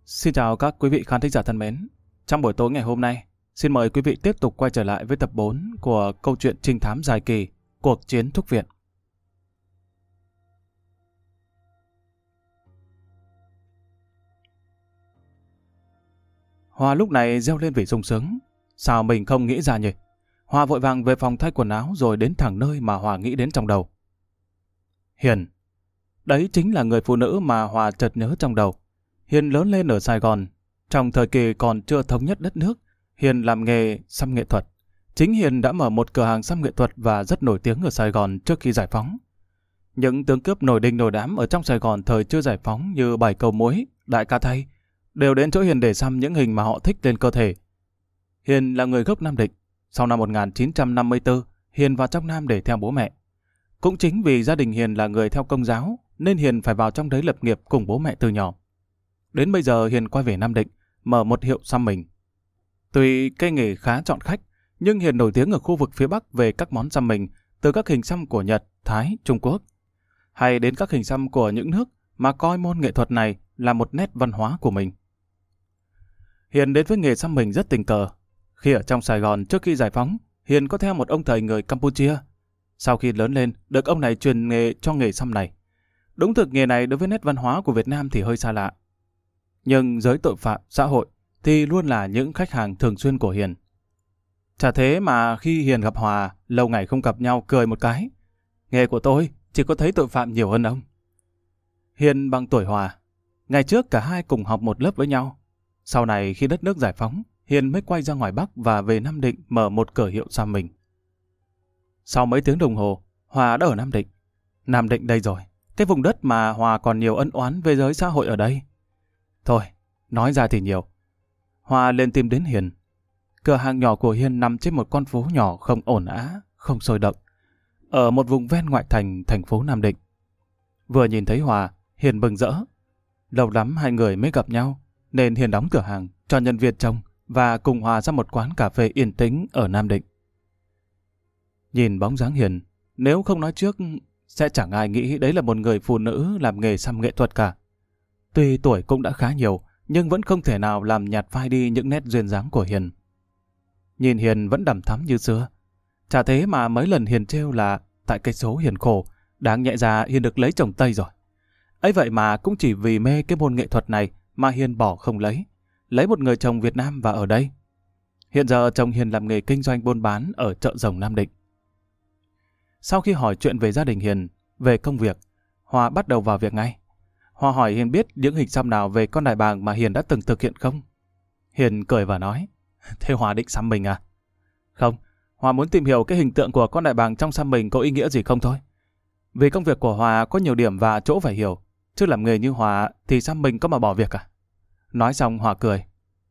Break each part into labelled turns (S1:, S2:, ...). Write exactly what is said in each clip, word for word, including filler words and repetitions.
S1: Xin chào các quý vị khán thính giả thân mến. Trong buổi tối ngày hôm nay, xin mời quý vị tiếp tục quay trở lại với tập bốn của câu chuyện trinh thám dài kỳ Cuộc chiến Thúc Viện. Hoa lúc này reo lên vì sung sướng. Sao mình không nghĩ ra nhỉ? Hoa vội vàng về phòng thay quần áo rồi đến thẳng nơi mà Hoa nghĩ đến trong đầu. Hiền. Đấy chính là người phụ nữ mà Hoa chợt nhớ trong đầu. Hiền lớn lên ở Sài Gòn. Trong thời kỳ còn chưa thống nhất đất nước, Hiền làm nghề xăm nghệ thuật. Chính Hiền đã mở một cửa hàng xăm nghệ thuật và rất nổi tiếng ở Sài Gòn trước khi giải phóng. Những tướng cướp nổi đình nổi đám ở trong Sài Gòn thời chưa giải phóng như Bảy Cầu Muối, Đại Ca Thay đều đến chỗ Hiền để xăm những hình mà họ thích lên cơ thể. Hiền là người gốc Nam Định. Sau năm một nghìn chín trăm năm mươi tư, Hiền vào trong Nam để theo bố mẹ. Cũng chính vì gia đình Hiền là người theo Công giáo nên Hiền phải vào trong đấy lập nghiệp cùng bố mẹ từ nhỏ. Đến bây giờ Hiền quay về Nam Định, mở một hiệu xăm mình. Tuy cây nghề khá chọn khách, nhưng Hiền nổi tiếng ở khu vực phía Bắc về các món xăm mình, từ các hình xăm của Nhật, Thái, Trung Quốc, hay đến các hình xăm của những nước mà coi môn nghệ thuật này là một nét văn hóa của mình. Hiền đến với nghề xăm mình rất tình cờ. Khi ở trong Sài Gòn trước khi giải phóng, Hiền có theo một ông thầy người Campuchia. Sau khi lớn lên, được ông này truyền nghề cho nghề xăm này. Đúng thực nghề này đối với nét văn hóa của Việt Nam thì hơi xa lạ. Nhưng giới tội phạm, xã hội thì luôn là những khách hàng thường xuyên của Hiền. Chả thế mà khi Hiền gặp Hòa, lâu ngày không gặp nhau cười một cái. Nghề của tôi chỉ có thấy tội phạm nhiều hơn ông. Hiền bằng tuổi Hòa. Ngày trước cả hai cùng học một lớp với nhau. Sau này khi đất nước giải phóng, Hiền mới quay ra ngoài Bắc và về Nam Định mở một cửa hiệu xăm mình. Sau mấy tiếng đồng hồ, Hòa đã ở Nam Định. Nam Định đây rồi, cái vùng đất mà Hòa còn nhiều ân oán với giới xã hội ở đây. Thôi, nói ra thì nhiều. Hòa lên tìm đến Hiền. Cửa hàng nhỏ của Hiền nằm trên một con phố nhỏ không ồn ào, không sôi động, ở một vùng ven ngoại thành thành phố Nam Định. Vừa nhìn thấy Hòa, Hiền mừng rỡ. Lâu lắm hai người mới gặp nhau, nên Hiền đóng cửa hàng cho nhân viên trông và cùng Hòa ra một quán cà phê yên tĩnh ở Nam Định. Nhìn bóng dáng Hiền, nếu không nói trước, sẽ chẳng ai nghĩ đấy là một người phụ nữ làm nghề xăm nghệ thuật cả. Tuy tuổi cũng đã khá nhiều, nhưng vẫn không thể nào làm nhạt phai đi những nét duyên dáng của Hiền. Nhìn Hiền vẫn đằm thắm như xưa. Chả thế mà mấy lần Hiền trêu là tại cái số Hiền khổ, đáng nhẽ ra Hiền được lấy chồng Tây rồi. Ấy vậy mà cũng chỉ vì mê cái môn nghệ thuật này mà Hiền bỏ không lấy. Lấy một người chồng Việt Nam và ở đây. Hiện giờ chồng Hiền làm nghề kinh doanh buôn bán ở chợ Rồng Nam Định. Sau khi hỏi chuyện về gia đình Hiền, về công việc, Hòa bắt đầu vào việc ngay. Hòa hỏi Hiền biết những hình xăm nào về con đại bàng mà Hiền đã từng thực hiện không? Hiền cười và nói, thế Hòa định xăm mình à? Không, Hòa muốn tìm hiểu cái hình tượng của con đại bàng trong xăm mình có ý nghĩa gì không thôi. Vì công việc của Hòa có nhiều điểm và chỗ phải hiểu, chứ làm nghề như Hòa thì xăm mình có mà bỏ việc à? Nói xong Hòa cười.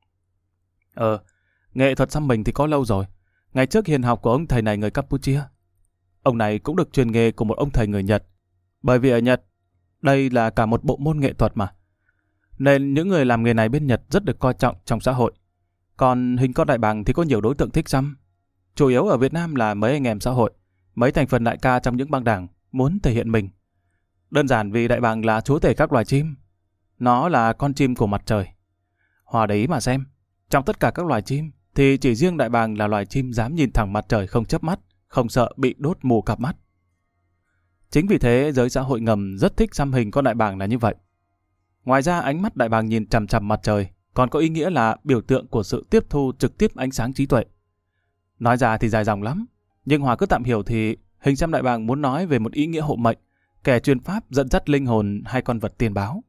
S1: Ờ, nghệ thuật xăm mình thì có lâu rồi. Ngày trước Hiền học của ông thầy này người Campuchia. Ông này cũng được truyền nghề của một ông thầy người Nhật. Bởi vì ở Nhật, đây là cả một bộ môn nghệ thuật mà. Nên những người làm nghề này bên Nhật rất được coi trọng trong xã hội. Còn hình con đại bàng thì có nhiều đối tượng thích xăm. Chủ yếu ở Việt Nam là mấy anh em xã hội, mấy thành phần đại ca trong những băng đảng muốn thể hiện mình. Đơn giản vì đại bàng là chúa tể các loài chim. Nó là con chim của mặt trời. Hòa để ý mà xem, trong tất cả các loài chim thì chỉ riêng đại bàng là loài chim dám nhìn thẳng mặt trời không chớp mắt, không sợ bị đốt mù cặp mắt. Chính vì thế giới xã hội ngầm rất thích xăm hình con đại bàng là như vậy. Ngoài ra ánh mắt đại bàng nhìn chằm chằm mặt trời còn có ý nghĩa là biểu tượng của sự tiếp thu trực tiếp ánh sáng trí tuệ. Nói ra thì dài dòng lắm, nhưng Hòa cứ tạm hiểu thì hình xăm đại bàng muốn nói về một ý nghĩa hộ mệnh, kẻ truyền pháp dẫn dắt linh hồn hay con vật tiên báo.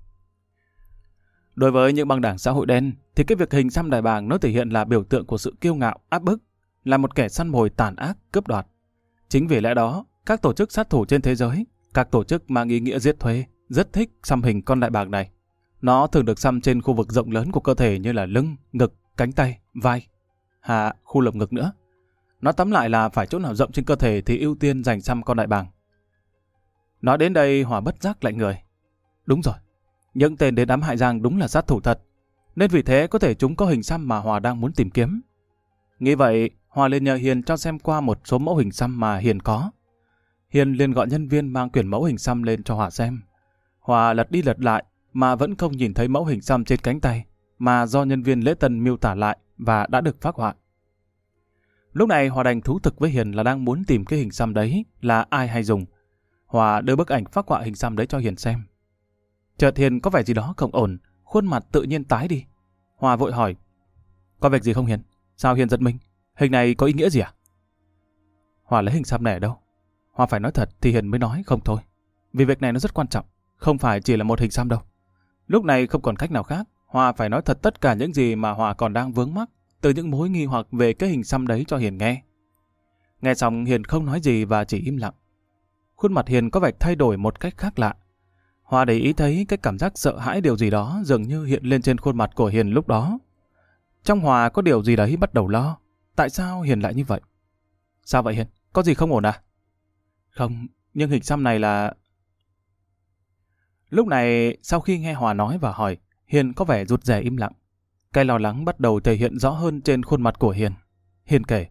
S1: Đối với những băng đảng xã hội đen thì cái việc hình xăm đại bàng nó thể hiện là biểu tượng của sự kiêu ngạo, áp bức, là một kẻ săn mồi tàn ác, cướp đoạt. Chính vì lẽ đó, các tổ chức sát thủ trên thế giới, các tổ chức mang ý nghĩa giết thuê, rất thích xăm hình con đại bàng này. Nó thường được xăm trên khu vực rộng lớn của cơ thể như là lưng, ngực, cánh tay, vai, hạ, khu lồng ngực nữa. Nó tóm lại là phải chỗ nào rộng trên cơ thể thì ưu tiên dành xăm con đại bàng. Nói đến đây Hòa bất giác lạnh người. Đúng rồi, những tên đến đám hại Giang đúng là sát thủ thật, nên vì thế có thể chúng có hình xăm mà Hòa đang muốn tìm kiếm. Nghĩ vậy, Hòa liền nhờ Hiền cho xem qua một số mẫu hình xăm mà Hiền có. Hiền liền gọi nhân viên mang quyển mẫu hình xăm lên cho Hòa xem. Hòa lật đi lật lại, mà vẫn không nhìn thấy mẫu hình xăm trên cánh tay mà do nhân viên lễ tân miêu tả lại và đã được phác họa. Lúc này Hòa đành thú thực với Hiền là đang muốn tìm cái hình xăm đấy là ai hay dùng. Hòa đưa bức ảnh phác họa hình xăm đấy cho Hiền xem. Chợt Hiền có vẻ gì đó không ổn, khuôn mặt tự nhiên tái đi. Hòa vội hỏi, có việc gì không Hiền? Sao Hiền giật mình? Hình này có ý nghĩa gì à? Hòa lấy hình xăm này ở đâu? Hòa phải nói thật thì Hiền mới nói không thôi. Vì việc này nó rất quan trọng, không phải chỉ là một hình xăm đâu. Lúc này không còn cách nào khác, Hòa phải nói thật tất cả những gì mà Hòa còn đang vướng mắc từ những mối nghi hoặc về cái hình xăm đấy cho Hiền nghe. Nghe xong Hiền không nói gì và chỉ im lặng. Khuôn mặt Hiền có vẻ thay đổi một cách khác lạ. Hòa để ý thấy cái cảm giác sợ hãi điều gì đó dường như hiện lên trên khuôn mặt của Hiền lúc đó. Trong Hòa có điều gì đấy bắt đầu lo. Tại sao Hiền lại như vậy? Sao vậy Hiền? Có gì không ổn à? Không, nhưng hình xăm này là... Lúc này, sau khi nghe Hòa nói và hỏi, Hiền có vẻ rụt rè im lặng. Cái lo lắng bắt đầu thể hiện rõ hơn trên khuôn mặt của Hiền. Hiền kể.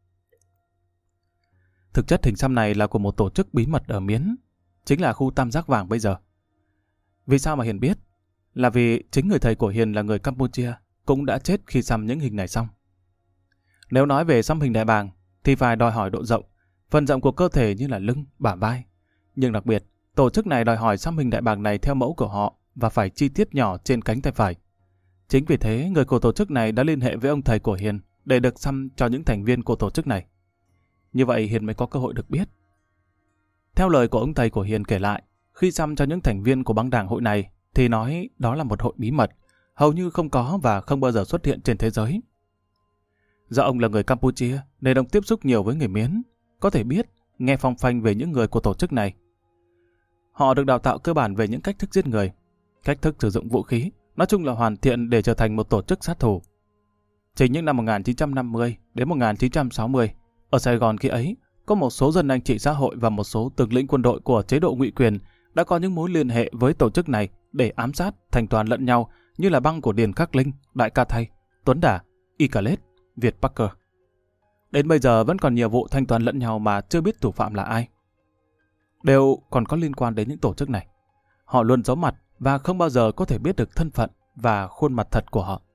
S1: Thực chất hình xăm này là của một tổ chức bí mật ở Miến, chính là khu Tam Giác Vàng bây giờ. Vì sao mà Hiền biết? Là vì chính người thầy của Hiền là người Campuchia, cũng đã chết khi xăm những hình này xong. Nếu nói về xăm hình đại bàng, thì phải đòi hỏi độ rộng, phần rộng của cơ thể như là lưng, bả vai. Nhưng đặc biệt, tổ chức này đòi hỏi xăm hình đại bàng này theo mẫu của họ và phải chi tiết nhỏ trên cánh tay phải. Chính vì thế, người của tổ chức này đã liên hệ với ông thầy của Hiền để được xăm cho những thành viên của tổ chức này. Như vậy Hiền mới có cơ hội được biết. Theo lời của ông thầy của Hiền kể lại, khi xăm cho những thành viên của băng đảng hội này thì nói đó là một hội bí mật, hầu như không có và không bao giờ xuất hiện trên thế giới. Do ông là người Campuchia nên ông tiếp xúc nhiều với người Miến, có thể biết, nghe phong phanh về những người của tổ chức này. Họ được đào tạo cơ bản về những cách thức giết người, cách thức sử dụng vũ khí, nói chung là hoàn thiện để trở thành một tổ chức sát thủ. Chỉ những năm một nghìn chín trăm năm mươi đến một nghìn chín trăm sáu mươi, ở Sài Gòn khi ấy, có một số dân anh chị xã hội và một số tướng lĩnh quân đội của chế độ ngụy quyền đã có những mối liên hệ với tổ chức này để ám sát, thanh toán lẫn nhau như là băng của Điền Khắc Linh, Đại Ca Thay, Tuấn Đà, Y Cà Lết, Việt Parker. Đến bây giờ vẫn còn nhiều vụ thanh toán lẫn nhau mà chưa biết thủ phạm là ai. Đều còn có liên quan đến những tổ chức này. Họ luôn giấu mặt và không bao giờ có thể biết được thân phận và khuôn mặt thật của họ.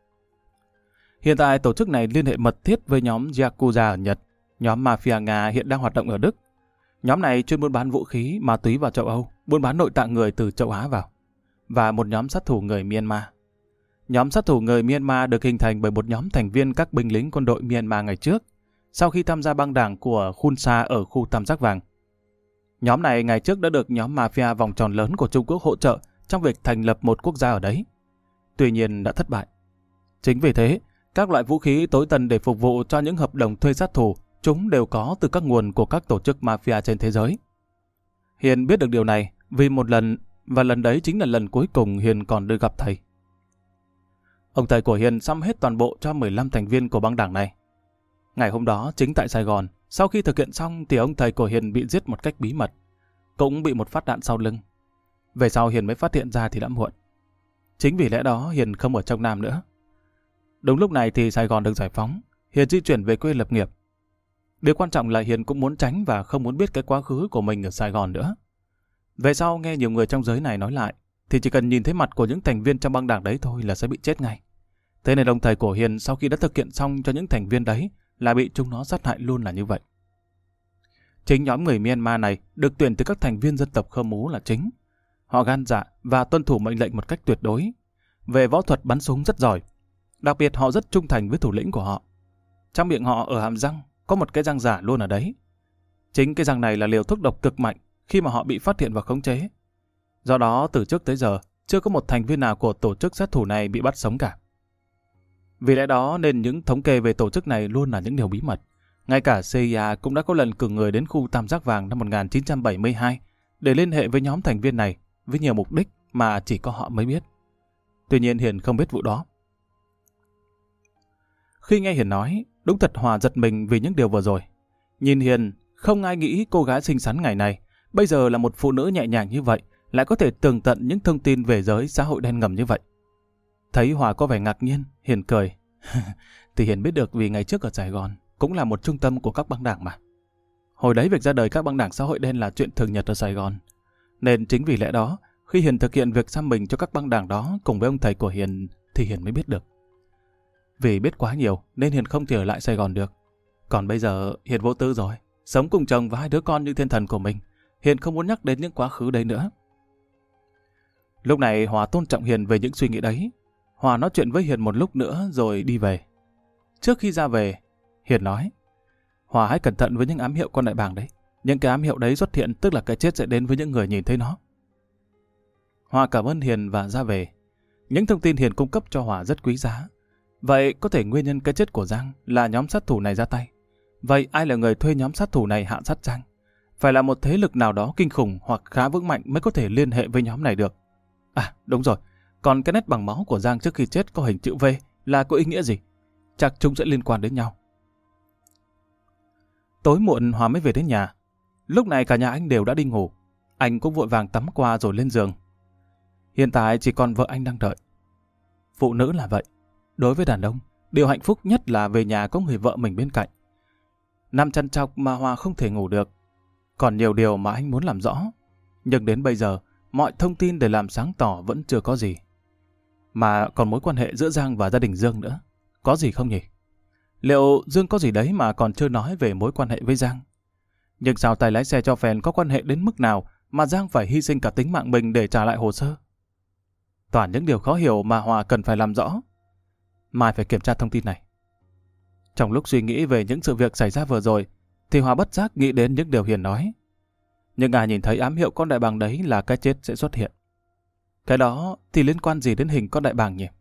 S1: Hiện tại tổ chức này liên hệ mật thiết với nhóm Yakuza ở Nhật, nhóm Mafia Nga hiện đang hoạt động ở Đức. Nhóm này chuyên buôn bán vũ khí, ma túy vào châu Âu, buôn bán nội tạng người từ châu Á vào. Và một nhóm sát thủ người Myanmar. Nhóm sát thủ người Myanmar được hình thành bởi một nhóm thành viên các binh lính quân đội Myanmar ngày trước, sau khi tham gia băng đảng của Khun Sa ở khu Tam Giác Vàng. Nhóm này ngày trước đã được nhóm Mafia vòng tròn lớn của Trung Quốc hỗ trợ trong việc thành lập một quốc gia ở đấy. Tuy nhiên đã thất bại. Chính vì thế, các loại vũ khí tối tân để phục vụ cho những hợp đồng thuê sát thủ, chúng đều có từ các nguồn của các tổ chức Mafia trên thế giới. Hiền biết được điều này vì một lần, và lần đấy chính là lần cuối cùng Hiền còn được gặp thầy. Ông thầy của Hiền xăm hết toàn bộ cho mười lăm thành viên của băng đảng này. Ngày hôm đó, chính tại Sài Gòn, sau khi thực hiện xong thì ông thầy của Hiền bị giết một cách bí mật, cũng bị một phát đạn sau lưng. Về sau Hiền mới phát hiện ra thì đã muộn. Chính vì lẽ đó Hiền không ở trong Nam nữa. Đúng lúc này thì Sài Gòn được giải phóng, Hiền di chuyển về quê lập nghiệp. Điều quan trọng là Hiền cũng muốn tránh và không muốn biết cái quá khứ của mình ở Sài Gòn nữa. Về sau nghe nhiều người trong giới này nói lại, thì chỉ cần nhìn thấy mặt của những thành viên trong băng đảng đấy thôi là sẽ bị chết ngay. Thế nên ông thầy của Hiền sau khi đã thực hiện xong cho những thành viên đấy là bị chúng nó sát hại luôn là như vậy. Chính nhóm người Myanmar này được tuyển từ các thành viên dân tộc Khơ Mú là chính. Họ gan dạ và tuân thủ mệnh lệnh một cách tuyệt đối. Về võ thuật bắn súng rất giỏi. Đặc biệt họ rất trung thành với thủ lĩnh của họ. Trong miệng họ ở hàm răng có một cái răng giả luôn ở đấy. Chính cái răng này là liều thuốc độc cực mạnh khi mà họ bị phát hiện và khống chế. Do đó từ trước tới giờ chưa có một thành viên nào của tổ chức sát thủ này bị bắt sống cả. Vì lẽ đó nên những thống kê về tổ chức này luôn là những điều bí mật. Ngay cả xê i a cũng đã có lần cử người đến khu Tam Giác Vàng năm một nghìn chín trăm bảy mươi hai để liên hệ với nhóm thành viên này với nhiều mục đích mà chỉ có họ mới biết. Tuy nhiên Hiền không biết vụ đó. Khi nghe Hiền nói, đúng thật Hòa giật mình vì những điều vừa rồi. Nhìn Hiền, không ai nghĩ cô gái xinh xắn ngày này, bây giờ là một phụ nữ nhẹ nhàng như vậy, lại có thể tường tận những thông tin về giới xã hội đen ngầm như vậy. Thấy Hòa có vẻ ngạc nhiên, Hiền cười. Thì Hiền biết được vì ngày trước ở Sài Gòn cũng là một trung tâm của các băng đảng mà. Hồi đấy việc ra đời các băng đảng xã hội đen là chuyện thường nhật ở Sài Gòn. Nên chính vì lẽ đó, Khi Hiền thực hiện việc xăm mình cho các băng đảng đó cùng với ông thầy của Hiền thì Hiền mới biết được. Vì biết quá nhiều nên Hiền không thể ở lại Sài Gòn được. Còn bây giờ Hiền vô tư rồi, sống cùng chồng và hai đứa con như thiên thần của mình. Hiền không muốn nhắc đến những quá khứ đấy nữa. Lúc này Hòa tôn trọng Hiền về những suy nghĩ đấy. Hòa nói chuyện với Hiền một lúc nữa rồi đi về. Trước khi ra về, Hiền nói: Hòa hãy cẩn thận với những ám hiệu con đại bàng đấy. Những cái ám hiệu đấy xuất hiện tức là cái chết sẽ đến với những người nhìn thấy nó. Hòa cảm ơn Hiền và ra về. Những thông tin Hiền cung cấp cho Hòa rất quý giá. Vậy có thể nguyên nhân cái chết của Giang là nhóm sát thủ này ra tay. Vậy ai là người thuê nhóm sát thủ này hạ sát Giang? Phải là một thế lực nào đó kinh khủng hoặc khá vững mạnh mới có thể liên hệ với nhóm này được. À đúng rồi, còn cái nét bằng máu của Giang trước khi chết có hình chữ V là có ý nghĩa gì? Chắc chúng sẽ liên quan đến nhau. Tối muộn Hòa mới về đến nhà. Lúc này cả nhà anh đều đã đi ngủ. Anh cũng vội vàng tắm qua rồi lên giường. Hiện tại chỉ còn vợ anh đang đợi. Phụ nữ là vậy. Đối với đàn ông, điều hạnh phúc nhất là về nhà có người vợ mình bên cạnh. Nằm chăn chọc mà Hòa không thể ngủ được. Còn nhiều điều mà anh muốn làm rõ. Nhưng đến bây giờ, mọi thông tin để làm sáng tỏ vẫn chưa có gì. Mà còn mối quan hệ giữa Giang và gia đình Dương nữa. Có gì không nhỉ? Liệu Dương có gì đấy mà còn chưa nói về mối quan hệ với Giang? Nhưng sao tài lái xe cho phèn có quan hệ đến mức nào mà Giang phải hy sinh cả tính mạng mình để trả lại hồ sơ? Toàn những điều khó hiểu mà Hòa cần phải làm rõ. Mai phải kiểm tra thông tin này. Trong lúc suy nghĩ về những sự việc xảy ra vừa rồi, thì Hòa bất giác nghĩ đến những điều Hiền nói. Nhưng ai nhìn thấy ám hiệu con đại bàng đấy là cái chết sẽ xuất hiện. Cái đó thì liên quan gì đến hình con đại bàng nhỉ?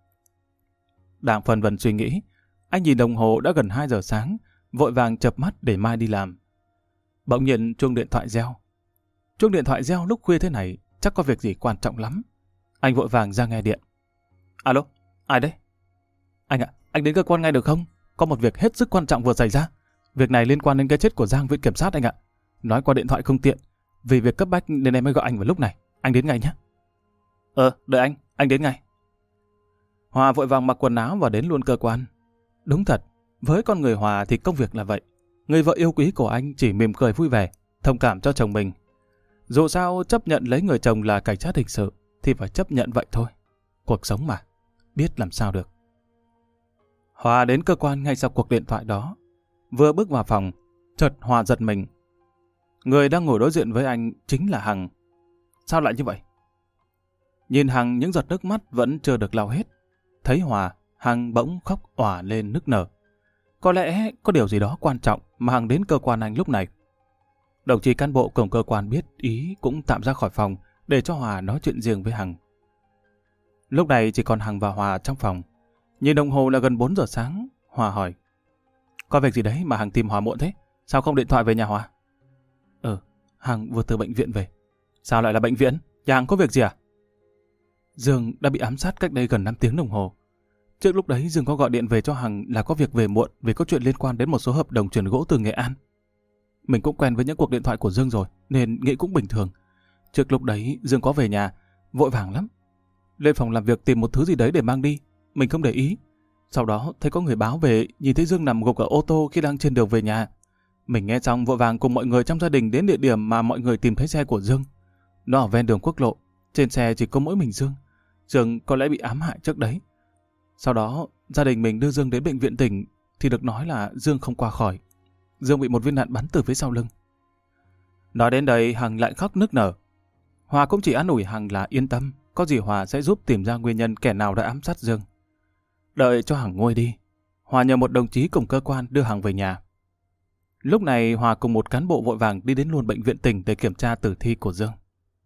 S1: Đang phân vân suy nghĩ, anh nhìn đồng hồ đã gần hai giờ sáng, vội vàng chợp mắt để mai đi làm. Bỗng nhiên chuông điện thoại reo. Chuông điện thoại reo lúc khuya thế này chắc có việc gì quan trọng lắm. Anh vội vàng ra nghe điện. Alo, ai đấy? Anh ạ, anh đến cơ quan ngay được không? Có một việc hết sức quan trọng vừa xảy ra. Việc này liên quan đến cái chết của Giang viện kiểm sát anh ạ. Nói qua điện thoại không tiện. Vì việc cấp bách nên em mới gọi anh vào lúc này. Anh đến ngay nhé. Ờ, đợi anh, anh đến ngay. Hòa vội vàng mặc quần áo và đến luôn cơ quan. Đúng thật, với con người Hòa thì công việc là vậy. Người vợ yêu quý của anh chỉ mỉm cười vui vẻ, thông cảm cho chồng mình. Dù sao chấp nhận lấy người chồng là cảnh sát hình sự thì phải chấp nhận vậy thôi. Cuộc sống mà, biết làm sao được. Hòa đến cơ quan ngay sau cuộc điện thoại đó. Vừa bước vào phòng, chợt Hòa giật mình. Người đang ngồi đối diện với anh chính là Hằng. Sao lại như vậy? Nhìn Hằng, những giọt nước mắt vẫn chưa được lau hết. Thấy Hòa, Hằng bỗng khóc òa lên nức nở. Có lẽ có điều gì đó quan trọng mà Hằng đến cơ quan anh lúc này. Đồng chí cán bộ cùng cơ quan biết ý cũng tạm ra khỏi phòng để cho Hòa nói chuyện riêng với Hằng. Lúc này chỉ còn Hằng và Hòa trong phòng. Nhìn đồng hồ là gần bốn giờ sáng, Hòa hỏi. Có việc gì đấy mà Hằng tìm Hòa muộn thế? Sao không điện thoại về nhà Hòa? Ừ, Hằng vừa từ bệnh viện về. Sao lại là bệnh viện? Nhà Hằng có việc gì à? Dương đã bị ám sát cách đây gần năm tiếng đồng hồ. Trước lúc đấy Dương có gọi điện về cho Hằng là có việc về muộn vì có chuyện liên quan đến một số hợp đồng chuyển gỗ từ Nghệ An. Mình cũng quen với những cuộc điện thoại của Dương rồi nên nghĩ cũng bình thường. Trước lúc đấy Dương có về nhà, vội vàng lắm. Lên phòng làm việc tìm một thứ gì đấy để mang đi, mình không để ý. Sau đó thấy có người báo về, nhìn thấy Dương nằm gục ở ô tô khi đang trên đường về nhà. Mình nghe xong vội vàng cùng mọi người trong gia đình đến địa điểm mà mọi người tìm thấy xe của Dương. Nó ở ven đường quốc lộ, trên xe chỉ có mỗi mình Dương. Dương có lẽ bị ám hại trước đấy. Sau đó gia đình mình đưa Dương đến bệnh viện tỉnh thì được nói là Dương không qua khỏi. Dương bị một viên đạn bắn từ phía sau lưng. Nói đến đây Hằng lại khóc nức nở. Hòa cũng chỉ an ủi Hằng là yên tâm, có gì Hòa sẽ giúp tìm ra nguyên nhân kẻ nào đã ám sát Dương. Đợi cho Hằng nguôi đi, Hòa nhờ một đồng chí cùng cơ quan đưa Hằng về nhà. Lúc này Hòa cùng một cán bộ vội vàng đi đến luôn bệnh viện tỉnh để kiểm tra tử thi của Dương.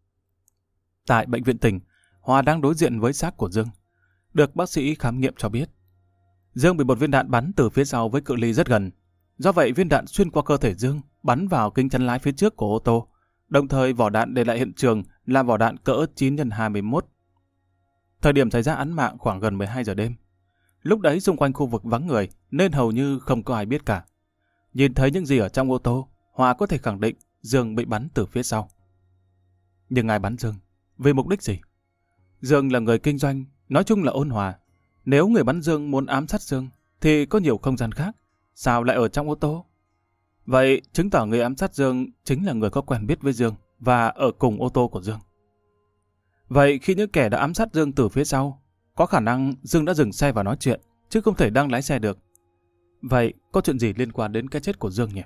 S1: Tại bệnh viện tỉnh, Hòa đang đối diện với xác của Dương. Được bác sĩ khám nghiệm cho biết, Dương bị một viên đạn bắn từ phía sau với cự ly rất gần. Do vậy viên đạn xuyên qua cơ thể Dương, bắn vào kính chắn lái phía trước của ô tô. Đồng thời vỏ đạn để lại hiện trường là vỏ đạn cỡ chín nhân hai mươi mốt. Thời điểm xảy ra án mạng khoảng gần mười hai giờ đêm. Lúc đấy xung quanh khu vực vắng người nên hầu như không có ai biết cả. Nhìn thấy những gì ở trong ô tô, Hòa có thể khẳng định Dương bị bắn từ phía sau. Nhưng ai bắn Dương? Vì mục đích gì? Dương là người kinh doanh, nói chung là ôn hòa. Nếu người bắn Dương muốn ám sát Dương thì có nhiều không gian khác. Sao lại ở trong ô tô? Vậy chứng tỏ người ám sát Dương chính là người có quen biết với Dương và ở cùng ô tô của Dương. Vậy khi những kẻ đã ám sát Dương từ phía sau, có khả năng Dương đã dừng xe và nói chuyện, chứ không thể đang lái xe được. Vậy có chuyện gì liên quan đến cái chết của Dương nhỉ?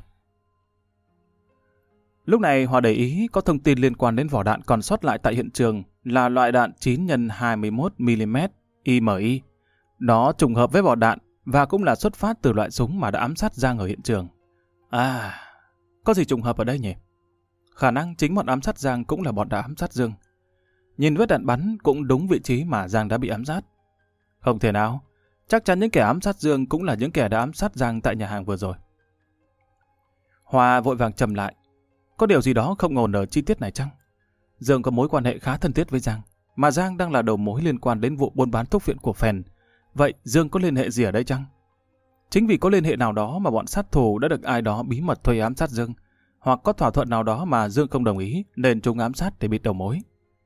S1: Lúc này Hòa để ý có thông tin liên quan đến vỏ đạn còn sót lại tại hiện trường là loại đạn chín nhân hai mươi mốt mi-li-mét I M I. Nó trùng hợp với vỏ đạn và cũng là xuất phát từ loại súng mà đã ám sát Giang ở hiện trường. À, có gì trùng hợp ở đây nhỉ? Khả năng chính bọn ám sát Giang cũng là bọn đã ám sát Dương. Nhìn vết đạn bắn cũng đúng vị trí mà Giang đã bị ám sát. Không thể nào, chắc chắn những kẻ ám sát Dương cũng là những kẻ đã ám sát Giang tại nhà hàng vừa rồi. Hòa vội vàng trầm lại. Có điều gì đó không ổn ở chi tiết này chăng? Dương có mối quan hệ khá thân thiết với Giang, mà Giang đang là đầu mối liên quan đến vụ buôn bán thuốc viện của Phèn. Vậy Dương có liên hệ gì ở đây chăng? Chính vì có liên hệ nào đó mà bọn sát thủ đã được ai đó bí mật thuê ám sát Dương, hoặc có thỏa thuận nào đó mà Dương không đồng ý nên chúng ám sát để bịt đầu mối.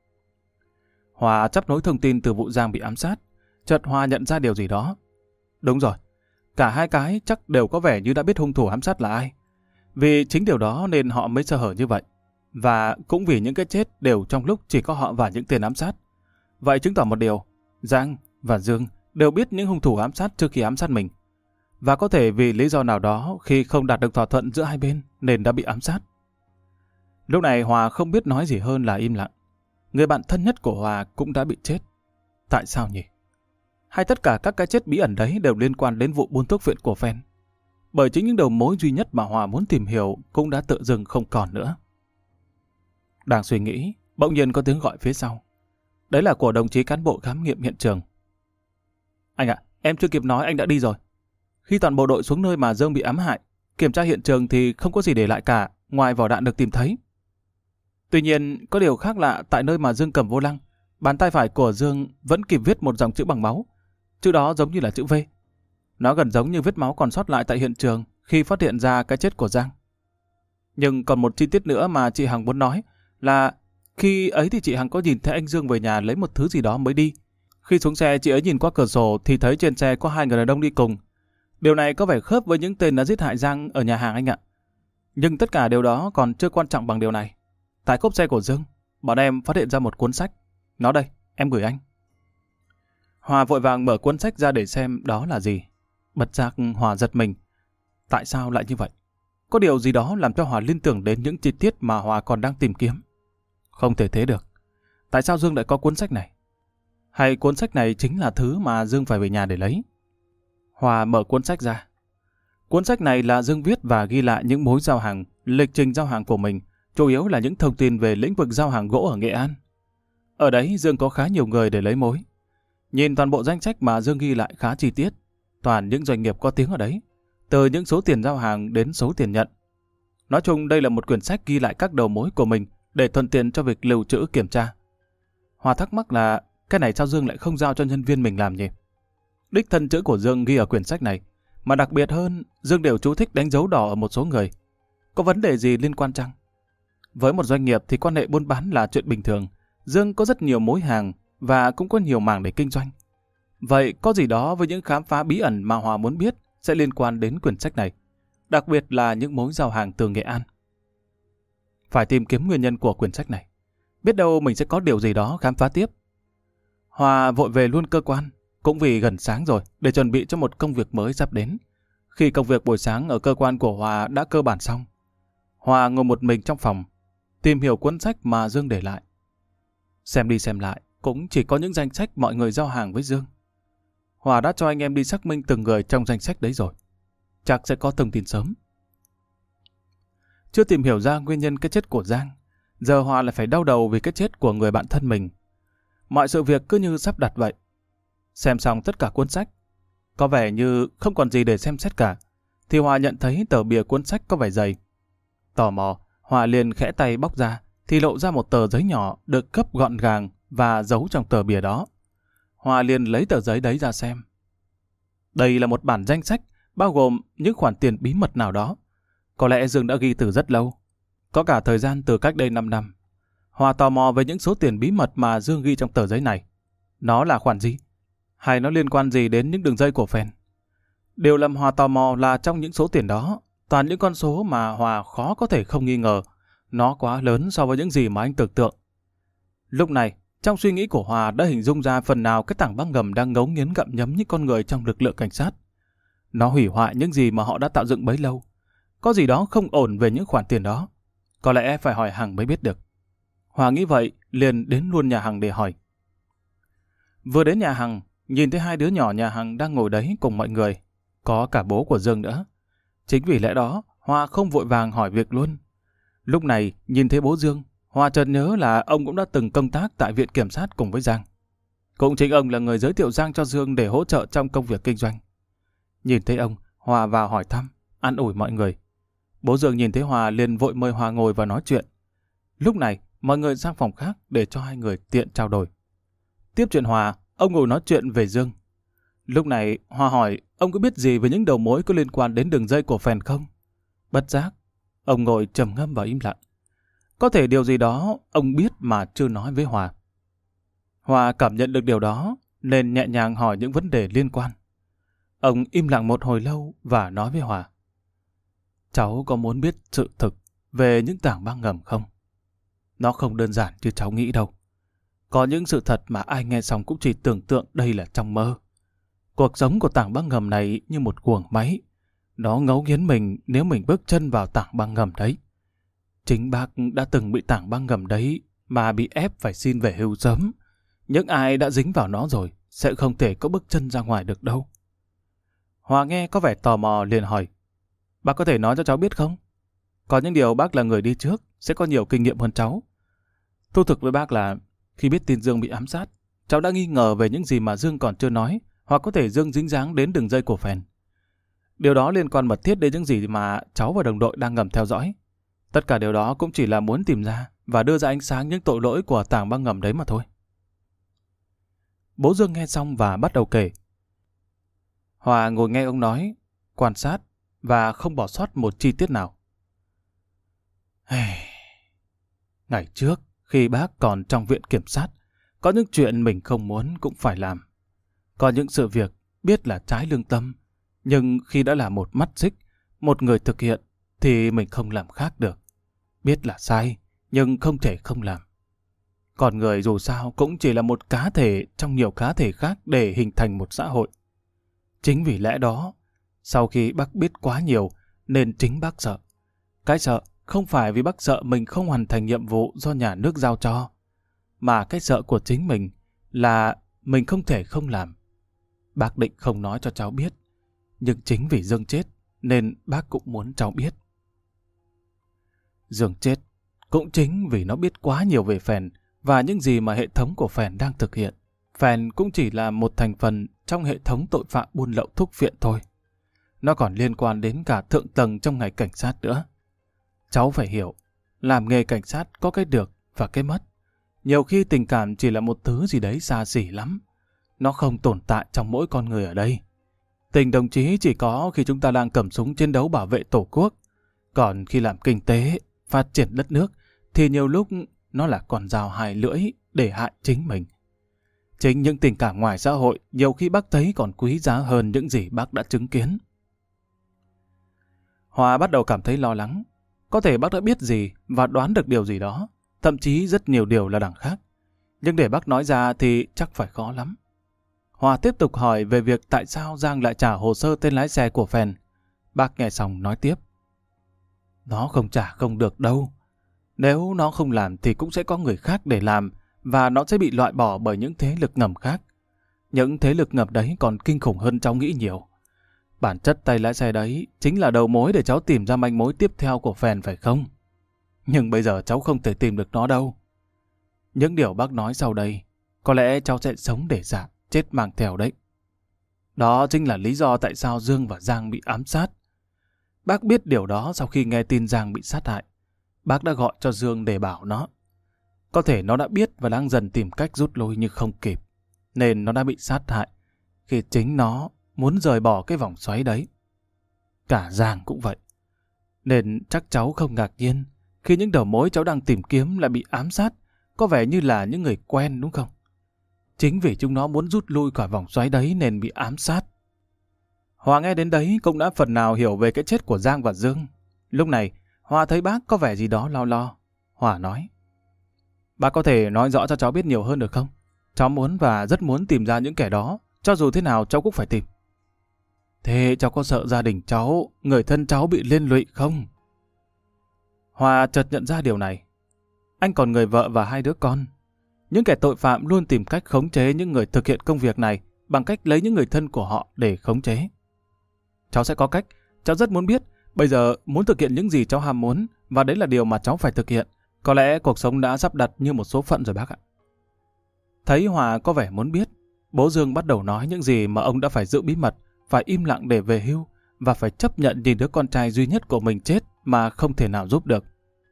S1: Hòa chấp nối thông tin từ vụ Giang bị ám sát, chợt Hòa nhận ra điều gì đó. Đúng rồi, cả hai cái chắc đều có vẻ như đã biết hung thủ ám sát là ai. Vì chính điều đó nên họ mới sơ hở như vậy. Và cũng vì những cái chết đều trong lúc chỉ có họ và những tên ám sát. Vậy chứng tỏ một điều, Giang và Dương đều biết những hung thủ ám sát trước khi ám sát mình. Và có thể vì lý do nào đó khi không đạt được thỏa thuận giữa hai bên nên đã bị ám sát. Lúc này Hòa không biết nói gì hơn là im lặng. Người bạn thân nhất của Hòa cũng đã bị chết. Tại sao nhỉ? Hay tất cả các cái chết bí ẩn đấy đều liên quan đến vụ buôn thuốc viện của Phèn? Bởi chính những đầu mối duy nhất mà Hòa muốn tìm hiểu cũng đã tự dưng không còn nữa. Đang suy nghĩ, bỗng nhiên có tiếng gọi phía sau. Đấy là của đồng chí cán bộ khám nghiệm hiện trường. Anh ạ, em chưa kịp nói anh đã đi rồi. Khi toàn bộ đội xuống nơi mà Dương bị ám hại, kiểm tra hiện trường thì không có gì để lại cả, ngoài vỏ đạn được tìm thấy. Tuy nhiên, có điều khác lạ tại nơi mà Dương cầm vô lăng, bàn tay phải của Dương vẫn kịp viết một dòng chữ bằng máu. Chữ đó giống như là chữ V. Nó gần giống như vết máu còn sót lại tại hiện trường khi phát hiện ra cái chết của Giang. Nhưng còn một chi tiết nữa mà chị Hằng muốn nói là khi ấy thì chị Hằng có nhìn thấy anh Dương về nhà lấy một thứ gì đó mới đi. Khi xuống xe, chị ấy nhìn qua cửa sổ thì thấy trên xe có hai người đàn ông đi cùng. Điều này có vẻ khớp với những tên đã giết hại Giang ở nhà hàng anh ạ. Nhưng tất cả điều đó còn chưa quan trọng bằng điều này. Tại cốp xe của Dương, bọn em phát hiện ra một cuốn sách. Nó đây, em gửi anh. Hòa vội vàng mở cuốn sách ra để xem đó là gì. Bật giác Hòa giật mình. Tại sao lại như vậy? Có điều gì đó làm cho Hòa liên tưởng đến những chi tiết mà Hòa còn đang tìm kiếm. Không thể thế được. Tại sao Dương lại có cuốn sách này? Hay cuốn sách này chính là thứ mà Dương phải về nhà để lấy? Hòa mở cuốn sách ra. Cuốn sách này là Dương viết và ghi lại những mối giao hàng, lịch trình giao hàng của mình, chủ yếu là những thông tin về lĩnh vực giao hàng gỗ ở Nghệ An. Ở đấy Dương có khá nhiều người để lấy mối. Nhìn toàn bộ danh sách mà Dương ghi lại khá chi tiết, toàn những doanh nghiệp có tiếng ở đấy, từ những số tiền giao hàng đến số tiền nhận. Nói chung đây là một quyển sách ghi lại các đầu mối của mình để thuận tiện cho việc lưu trữ kiểm tra. Hòa thắc mắc là cái này sao Dương lại không giao cho nhân viên mình làm nhỉ? Đích thân chữ của Dương ghi ở quyển sách này, mà đặc biệt hơn, Dương đều chú thích đánh dấu đỏ ở một số người. Có vấn đề gì liên quan chăng? Với một doanh nghiệp thì quan hệ buôn bán là chuyện bình thường. Dương có rất nhiều mối hàng và cũng có nhiều mảng để kinh doanh. Vậy có gì đó với những khám phá bí ẩn mà Hòa muốn biết sẽ liên quan đến quyển sách này, đặc biệt là những mối giao hàng từ Nghệ An. Phải tìm kiếm nguyên nhân của quyển sách này. Biết đâu mình sẽ có điều gì đó khám phá tiếp. Hòa vội về luôn cơ quan, cũng vì gần sáng rồi, để chuẩn bị cho một công việc mới sắp đến. Khi công việc buổi sáng ở cơ quan của Hòa đã cơ bản xong, Hòa ngồi một mình trong phòng, tìm hiểu cuốn sách mà Dương để lại. Xem đi xem lại, cũng chỉ có những danh sách mọi người giao hàng với Dương. Hòa đã cho anh em đi xác minh từng người trong danh sách đấy rồi. Chắc sẽ có thông tin sớm. Chưa tìm hiểu ra nguyên nhân cái chết của Giang, giờ Hòa lại phải đau đầu vì cái chết của người bạn thân mình. Mọi sự việc cứ như sắp đặt vậy. Xem xong tất cả cuốn sách, có vẻ như không còn gì để xem xét cả, thì Hòa nhận thấy tờ bìa cuốn sách có vẻ dày. Tò mò, Hòa liền khẽ tay bóc ra, thì lộ ra một tờ giấy nhỏ được cấp gọn gàng và giấu trong tờ bìa đó. Hòa liền lấy tờ giấy đấy ra xem. Đây là một bản danh sách bao gồm những khoản tiền bí mật nào đó. Có lẽ Dương đã ghi từ rất lâu, có cả thời gian từ cách đây năm năm. Hòa tò mò về những số tiền bí mật mà Dương ghi trong tờ giấy này. Nó là khoản gì? Hay nó liên quan gì đến những đường dây của Phèn? Điều làm Hòa tò mò là trong những số tiền đó, toàn những con số mà Hòa khó có thể không nghi ngờ. Nó quá lớn so với những gì mà anh tưởng tượng. Lúc này, Trong suy nghĩ của Hòa đã hình dung ra phần nào cái tảng băng ngầm đang ngấu nghiến gặm nhấm những con người trong lực lượng cảnh sát. Nó hủy hoại những gì mà họ đã tạo dựng bấy lâu. Có gì đó không ổn về những khoản tiền đó. Có lẽ phải hỏi Hằng mới biết được. Hòa nghĩ vậy, liền đến luôn nhà Hằng để hỏi. Vừa đến nhà Hằng, nhìn thấy hai đứa nhỏ nhà Hằng đang ngồi đấy cùng mọi người. Có cả bố của Dương nữa. Chính vì lẽ đó, Hòa không vội vàng hỏi việc luôn. Lúc này, nhìn thấy bố Dương, Hòa chợt nhớ là ông cũng đã từng công tác tại viện kiểm sát cùng với Giang. Cũng chính ông là người giới thiệu Giang cho Dương để hỗ trợ trong công việc kinh doanh. Nhìn thấy ông, Hòa vào hỏi thăm, an ủi mọi người. Bố Dương nhìn thấy Hòa liền vội mời Hòa ngồi và nói chuyện. Lúc này, mọi người sang phòng khác để cho hai người tiện trao đổi. Tiếp chuyện Hòa, ông ngồi nói chuyện về Dương. Lúc này, Hòa hỏi ông có biết gì về những đầu mối có liên quan đến đường dây của Phèn không? Bất giác, ông ngồi trầm ngâm và im lặng. Có thể điều gì đó ông biết mà chưa nói với Hòa. Hòa cảm nhận được điều đó nên nhẹ nhàng hỏi những vấn đề liên quan. Ông im lặng một hồi lâu và nói với Hòa. Cháu có muốn biết sự thực về những tảng băng ngầm không? Nó không đơn giản như cháu nghĩ đâu. Có những sự thật mà ai nghe xong cũng chỉ tưởng tượng đây là trong mơ. Cuộc sống của tảng băng ngầm này như một guồng máy. Nó ngấu nghiến mình nếu mình bước chân vào tảng băng ngầm đấy. Chính bác đã từng bị tảng băng ngầm đấy mà bị ép phải xin về hưu sớm. Những ai đã dính vào nó rồi sẽ không thể có bước chân ra ngoài được đâu. Hòa nghe có vẻ tò mò liền hỏi. Bác có thể nói cho cháu biết không? Có những điều bác là người đi trước sẽ có nhiều kinh nghiệm hơn cháu. Thú thực với bác là khi biết tin Dương bị ám sát, cháu đã nghi ngờ về những gì mà Dương còn chưa nói, hoặc có thể Dương dính dáng đến đường dây của Phèn. Điều đó liên quan mật thiết đến những gì mà cháu và đồng đội đang ngầm theo dõi. Tất cả điều đó cũng chỉ là muốn tìm ra và đưa ra ánh sáng những tội lỗi của tảng băng ngầm đấy mà thôi. Bố Dương nghe xong và bắt đầu kể. Hòa ngồi nghe ông nói, quan sát và không bỏ sót một chi tiết nào. Ngày trước, khi bác còn trong viện kiểm sát, có những chuyện mình không muốn cũng phải làm. Có những sự việc biết là trái lương tâm, nhưng khi đã là một mắt xích, một người thực hiện, thì mình không làm khác được. Biết là sai, nhưng không thể không làm. Còn người dù sao cũng chỉ là một cá thể trong nhiều cá thể khác để hình thành một xã hội. Chính vì lẽ đó, sau khi bác biết quá nhiều, nên chính bác sợ. Cái sợ không phải vì bác sợ mình không hoàn thành nhiệm vụ do nhà nước giao cho, mà cái sợ của chính mình là mình không thể không làm. Bác định không nói cho cháu biết, nhưng chính vì Dương chết nên bác cũng muốn cháu biết. Dương chết cũng chính vì nó biết quá nhiều về Phèn và những gì mà hệ thống của Phèn đang thực hiện. Phèn cũng chỉ là một thành phần trong hệ thống tội phạm buôn lậu thuốc viện thôi. Nó còn liên quan đến cả thượng tầng trong ngành cảnh sát nữa. Cháu phải hiểu, làm nghề cảnh sát có cái được và cái mất. Nhiều khi tình cảm chỉ là một thứ gì đấy xa xỉ lắm. Nó không tồn tại trong mỗi con người ở đây. Tình đồng chí chỉ có khi chúng ta đang cầm súng chiến đấu bảo vệ Tổ quốc. Còn khi làm kinh tế, phát triển đất nước, thì nhiều lúc nó là con dao hai lưỡi để hại chính mình. Chính những tình cảm ngoài xã hội nhiều khi bác thấy còn quý giá hơn những gì bác đã chứng kiến. Hòa bắt đầu cảm thấy lo lắng. Có thể bác đã biết gì và đoán được điều gì đó, thậm chí rất nhiều điều là đằng khác. Nhưng để bác nói ra thì chắc phải khó lắm. Hòa tiếp tục hỏi về việc tại sao Giang lại trả hồ sơ tên lái xe của Phèn. Bác nghe xong nói tiếp. Nó không trả không được đâu. Nếu nó không làm thì cũng sẽ có người khác để làm và nó sẽ bị loại bỏ bởi những thế lực ngầm khác. Những thế lực ngầm đấy còn kinh khủng hơn cháu nghĩ nhiều. Bản chất tay lái xe đấy chính là đầu mối để cháu tìm ra manh mối tiếp theo của Phèn phải không? Nhưng bây giờ cháu không thể tìm được nó đâu. Những điều bác nói sau đây, có lẽ cháu sẽ sống để dạ, chết mang theo đấy. Đó chính là lý do tại sao Dương và Giang bị ám sát. Bác biết điều đó sau khi nghe tin Giang bị sát hại. Bác đã gọi cho Dương để bảo nó. Có thể nó đã biết và đang dần tìm cách rút lui nhưng không kịp. Nên nó đã bị sát hại khi chính nó muốn rời bỏ cái vòng xoáy đấy. Cả Giang cũng vậy. Nên chắc cháu không ngạc nhiên khi những đầu mối cháu đang tìm kiếm lại bị ám sát, có vẻ như là những người quen đúng không? Chính vì chúng nó muốn rút lui khỏi vòng xoáy đấy nên bị ám sát. Hòa nghe đến đấy cũng đã phần nào hiểu về cái chết của Giang và Dương. Lúc này, Hòa thấy bác có vẻ gì đó lo lo. Hòa nói. Bác có thể nói rõ cho cháu biết nhiều hơn được không? Cháu muốn và rất muốn tìm ra những kẻ đó, cho dù thế nào cháu cũng phải tìm. Thế cháu có sợ gia đình cháu, người thân cháu bị liên lụy không? Hòa chợt nhận ra điều này. Anh còn người vợ và hai đứa con. Những kẻ tội phạm luôn tìm cách khống chế những người thực hiện công việc này bằng cách lấy những người thân của họ để khống chế. Cháu sẽ có cách. Cháu rất muốn biết. Bây giờ muốn thực hiện những gì cháu ham muốn, và đấy là điều mà cháu phải thực hiện. Có lẽ cuộc sống đã sắp đặt như một số phận rồi bác ạ. Thấy Hòa có vẻ muốn biết, bố Dương bắt đầu nói những gì mà ông đã phải giữ bí mật, phải im lặng để về hưu, và phải chấp nhận nhìn đứa con trai duy nhất của mình chết mà không thể nào giúp được.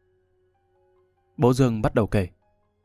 S1: Bố Dương bắt đầu kể.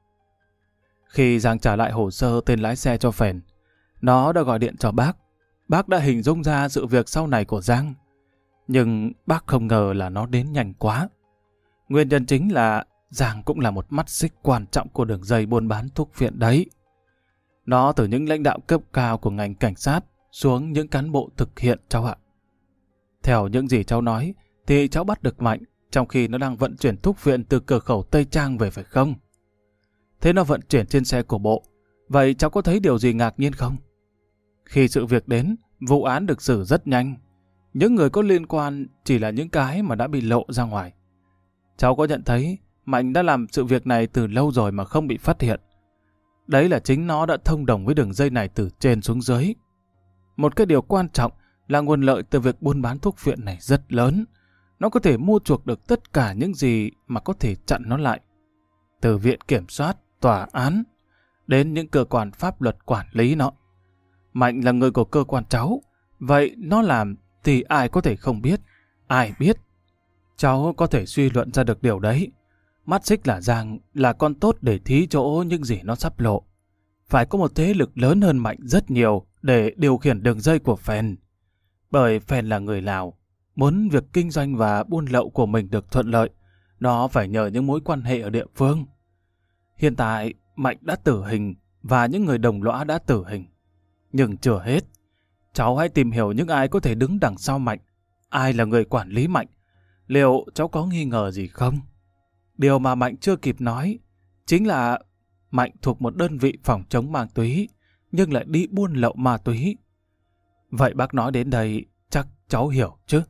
S1: Khi Giang trả lại hồ sơ tên lái xe cho Phèn, nó đã gọi điện cho bác. Bác đã hình dung ra sự việc sau này của Giang. Nhưng bác không ngờ là nó đến nhanh quá. Nguyên nhân chính là Giang cũng là một mắt xích quan trọng của đường dây buôn bán thuốc phiện đấy. Nó từ những lãnh đạo cấp cao của ngành cảnh sát xuống những cán bộ thực hiện cháu ạ. Theo những gì cháu nói thì cháu bắt được Mạnh trong khi nó đang vận chuyển thuốc phiện từ cửa khẩu Tây Trang về phải không? Thế nó vận chuyển trên xe của bộ. Vậy cháu có thấy điều gì ngạc nhiên không? Khi sự việc đến, vụ án được xử rất nhanh. Những người có liên quan chỉ là những cái mà đã bị lộ ra ngoài. Cháu có nhận thấy Mạnh đã làm sự việc này từ lâu rồi mà không bị phát hiện. Đấy là chính nó đã thông đồng với đường dây này từ trên xuống dưới. Một cái điều quan trọng là nguồn lợi từ việc buôn bán thuốc phiện này rất lớn. Nó có thể mua chuộc được tất cả những gì mà có thể chặn nó lại. Từ viện kiểm soát, tòa án, đến những cơ quan pháp luật quản lý nó. Mạnh là người của cơ quan cháu, vậy nó làm thì ai có thể không biết, ai biết. Cháu có thể suy luận ra được điều đấy. Mắt xích là Giang là con tốt để thí chỗ những gì nó sắp lộ. Phải có một thế lực lớn hơn Mạnh rất nhiều để điều khiển đường dây của Phèn. Bởi Phèn là người Lào, muốn việc kinh doanh và buôn lậu của mình được thuận lợi, nó phải nhờ những mối quan hệ ở địa phương. Hiện tại, Mạnh đã tử hình và những người đồng lõa đã tử hình. Nhưng chưa hết. Cháu hãy tìm hiểu những ai có thể đứng đằng sau Mạnh. Ai là người quản lý Mạnh? Liệu cháu có nghi ngờ gì không? Điều mà Mạnh chưa kịp nói chính là Mạnh thuộc một đơn vị phòng chống ma túy, nhưng lại đi buôn lậu ma túy. Vậy bác nói đến đây, chắc cháu hiểu chứ?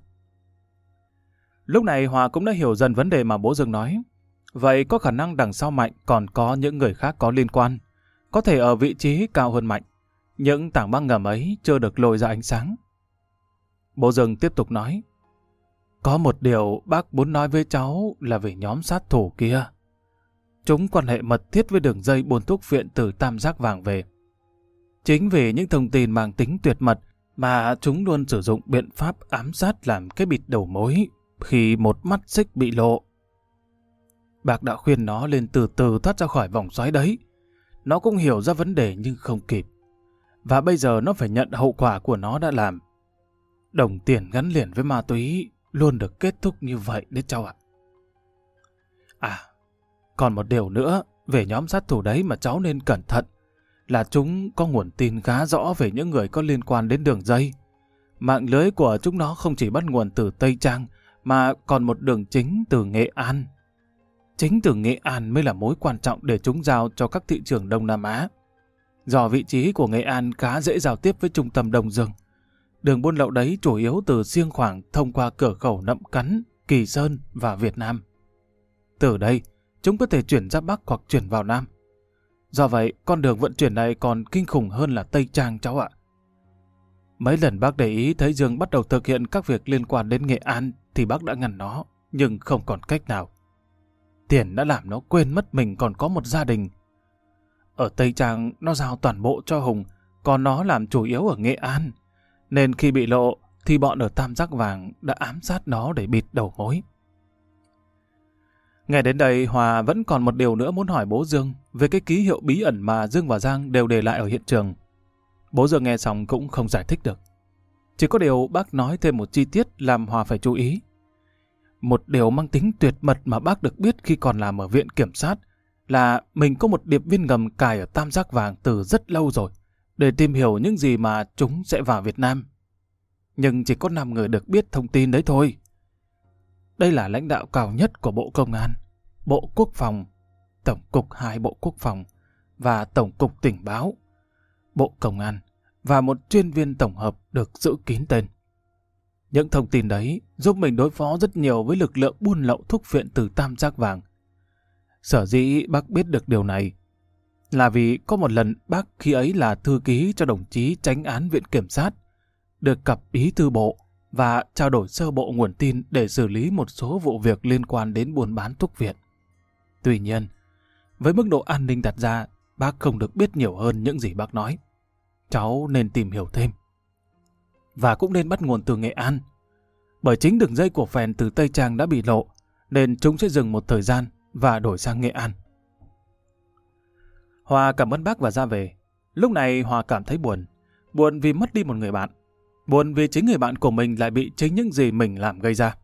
S1: Lúc này Hòa cũng đã hiểu dần vấn đề mà bố Dương nói. Vậy có khả năng đằng sau Mạnh còn có những người khác có liên quan, có thể ở vị trí cao hơn Mạnh. Những tảng băng ngầm ấy chưa được lôi ra ánh sáng. Bố Dương tiếp tục nói. Có một điều bác muốn nói với cháu là về nhóm sát thủ kia. Chúng quan hệ mật thiết với đường dây buôn thuốc phiện từ Tam Giác Vàng về. Chính vì những thông tin mang tính tuyệt mật mà chúng luôn sử dụng biện pháp ám sát làm cái bịt đầu mối khi một mắt xích bị lộ. Bác đã khuyên nó lên từ từ thoát ra khỏi vòng xoáy đấy. Nó cũng hiểu ra vấn đề nhưng không kịp. Và bây giờ nó phải nhận hậu quả của nó đã làm. Đồng tiền gắn liền với ma túy luôn được kết thúc như vậy đấy cháu ạ. À, còn một điều nữa về nhóm sát thủ đấy mà cháu nên cẩn thận là chúng có nguồn tin khá rõ về những người có liên quan đến đường dây. Mạng lưới của chúng nó không chỉ bắt nguồn từ Tây Trang mà còn một đường chính từ Nghệ An. Chính từ Nghệ An mới là mối quan trọng để chúng giao cho các thị trường Đông Nam Á. Do vị trí của Nghệ An khá dễ giao tiếp với trung tâm Đông Dương, đường buôn lậu đấy chủ yếu từ Xiêng Khoảng thông qua cửa khẩu Nậm Cắn, Kỳ Sơn và Việt Nam. Từ đây, chúng có thể chuyển ra Bắc hoặc chuyển vào Nam. Do vậy, con đường vận chuyển này còn kinh khủng hơn là Tây Trang cháu ạ. Mấy lần bác để ý thấy Dương bắt đầu thực hiện các việc liên quan đến Nghệ An thì bác đã ngăn nó, nhưng không còn cách nào. Tiền đã làm nó quên mất mình còn có một gia đình. Ở Tây Trang nó giao toàn bộ cho Hùng, còn nó làm chủ yếu ở Nghệ An. Nên khi bị lộ thì bọn ở Tam Giác Vàng đã ám sát nó để bịt đầu mối. Nghe đến đây, Hòa vẫn còn một điều nữa muốn hỏi bố Dương về cái ký hiệu bí ẩn mà Dương và Giang đều để lại ở hiện trường. Bố Dương nghe xong cũng không giải thích được. Chỉ có điều bác nói thêm một chi tiết làm Hòa phải chú ý. Một điều mang tính tuyệt mật mà bác được biết khi còn làm ở viện kiểm sát là mình có một điệp viên ngầm cài ở Tam Giác Vàng từ rất lâu rồi để tìm hiểu những gì mà chúng sẽ vào Việt Nam. Nhưng chỉ có năm người được biết thông tin đấy thôi. Đây là lãnh đạo cao nhất của Bộ Công an, Bộ Quốc phòng, Tổng cục hai Bộ Quốc phòng và Tổng cục Tình báo, Bộ Công an và một chuyên viên tổng hợp được giữ kín tên. Những thông tin đấy giúp mình đối phó rất nhiều với lực lượng buôn lậu thuốc viện từ Tam Giác Vàng. Sở dĩ bác biết được điều này là vì có một lần bác khi ấy là thư ký cho đồng chí Chánh án Viện Kiểm sát, được gặp bí thư bộ và trao đổi sơ bộ nguồn tin để xử lý một số vụ việc liên quan đến buôn bán thuốc viện. Tuy nhiên, với mức độ an ninh đặt ra, bác không được biết nhiều hơn những gì bác nói. Cháu nên tìm hiểu thêm. Và cũng nên bắt nguồn từ Nghệ An. Bởi chính đường dây của phèn từ Tây Trang đã bị lộ, nên chúng sẽ dừng một thời gian và đổi sang Nghệ An. Hòa cảm ơn bác và ra về. Lúc này Hòa cảm thấy buồn. Buồn vì mất đi một người bạn. Buồn vì chính người bạn của mình lại bị chính những gì mình làm gây ra.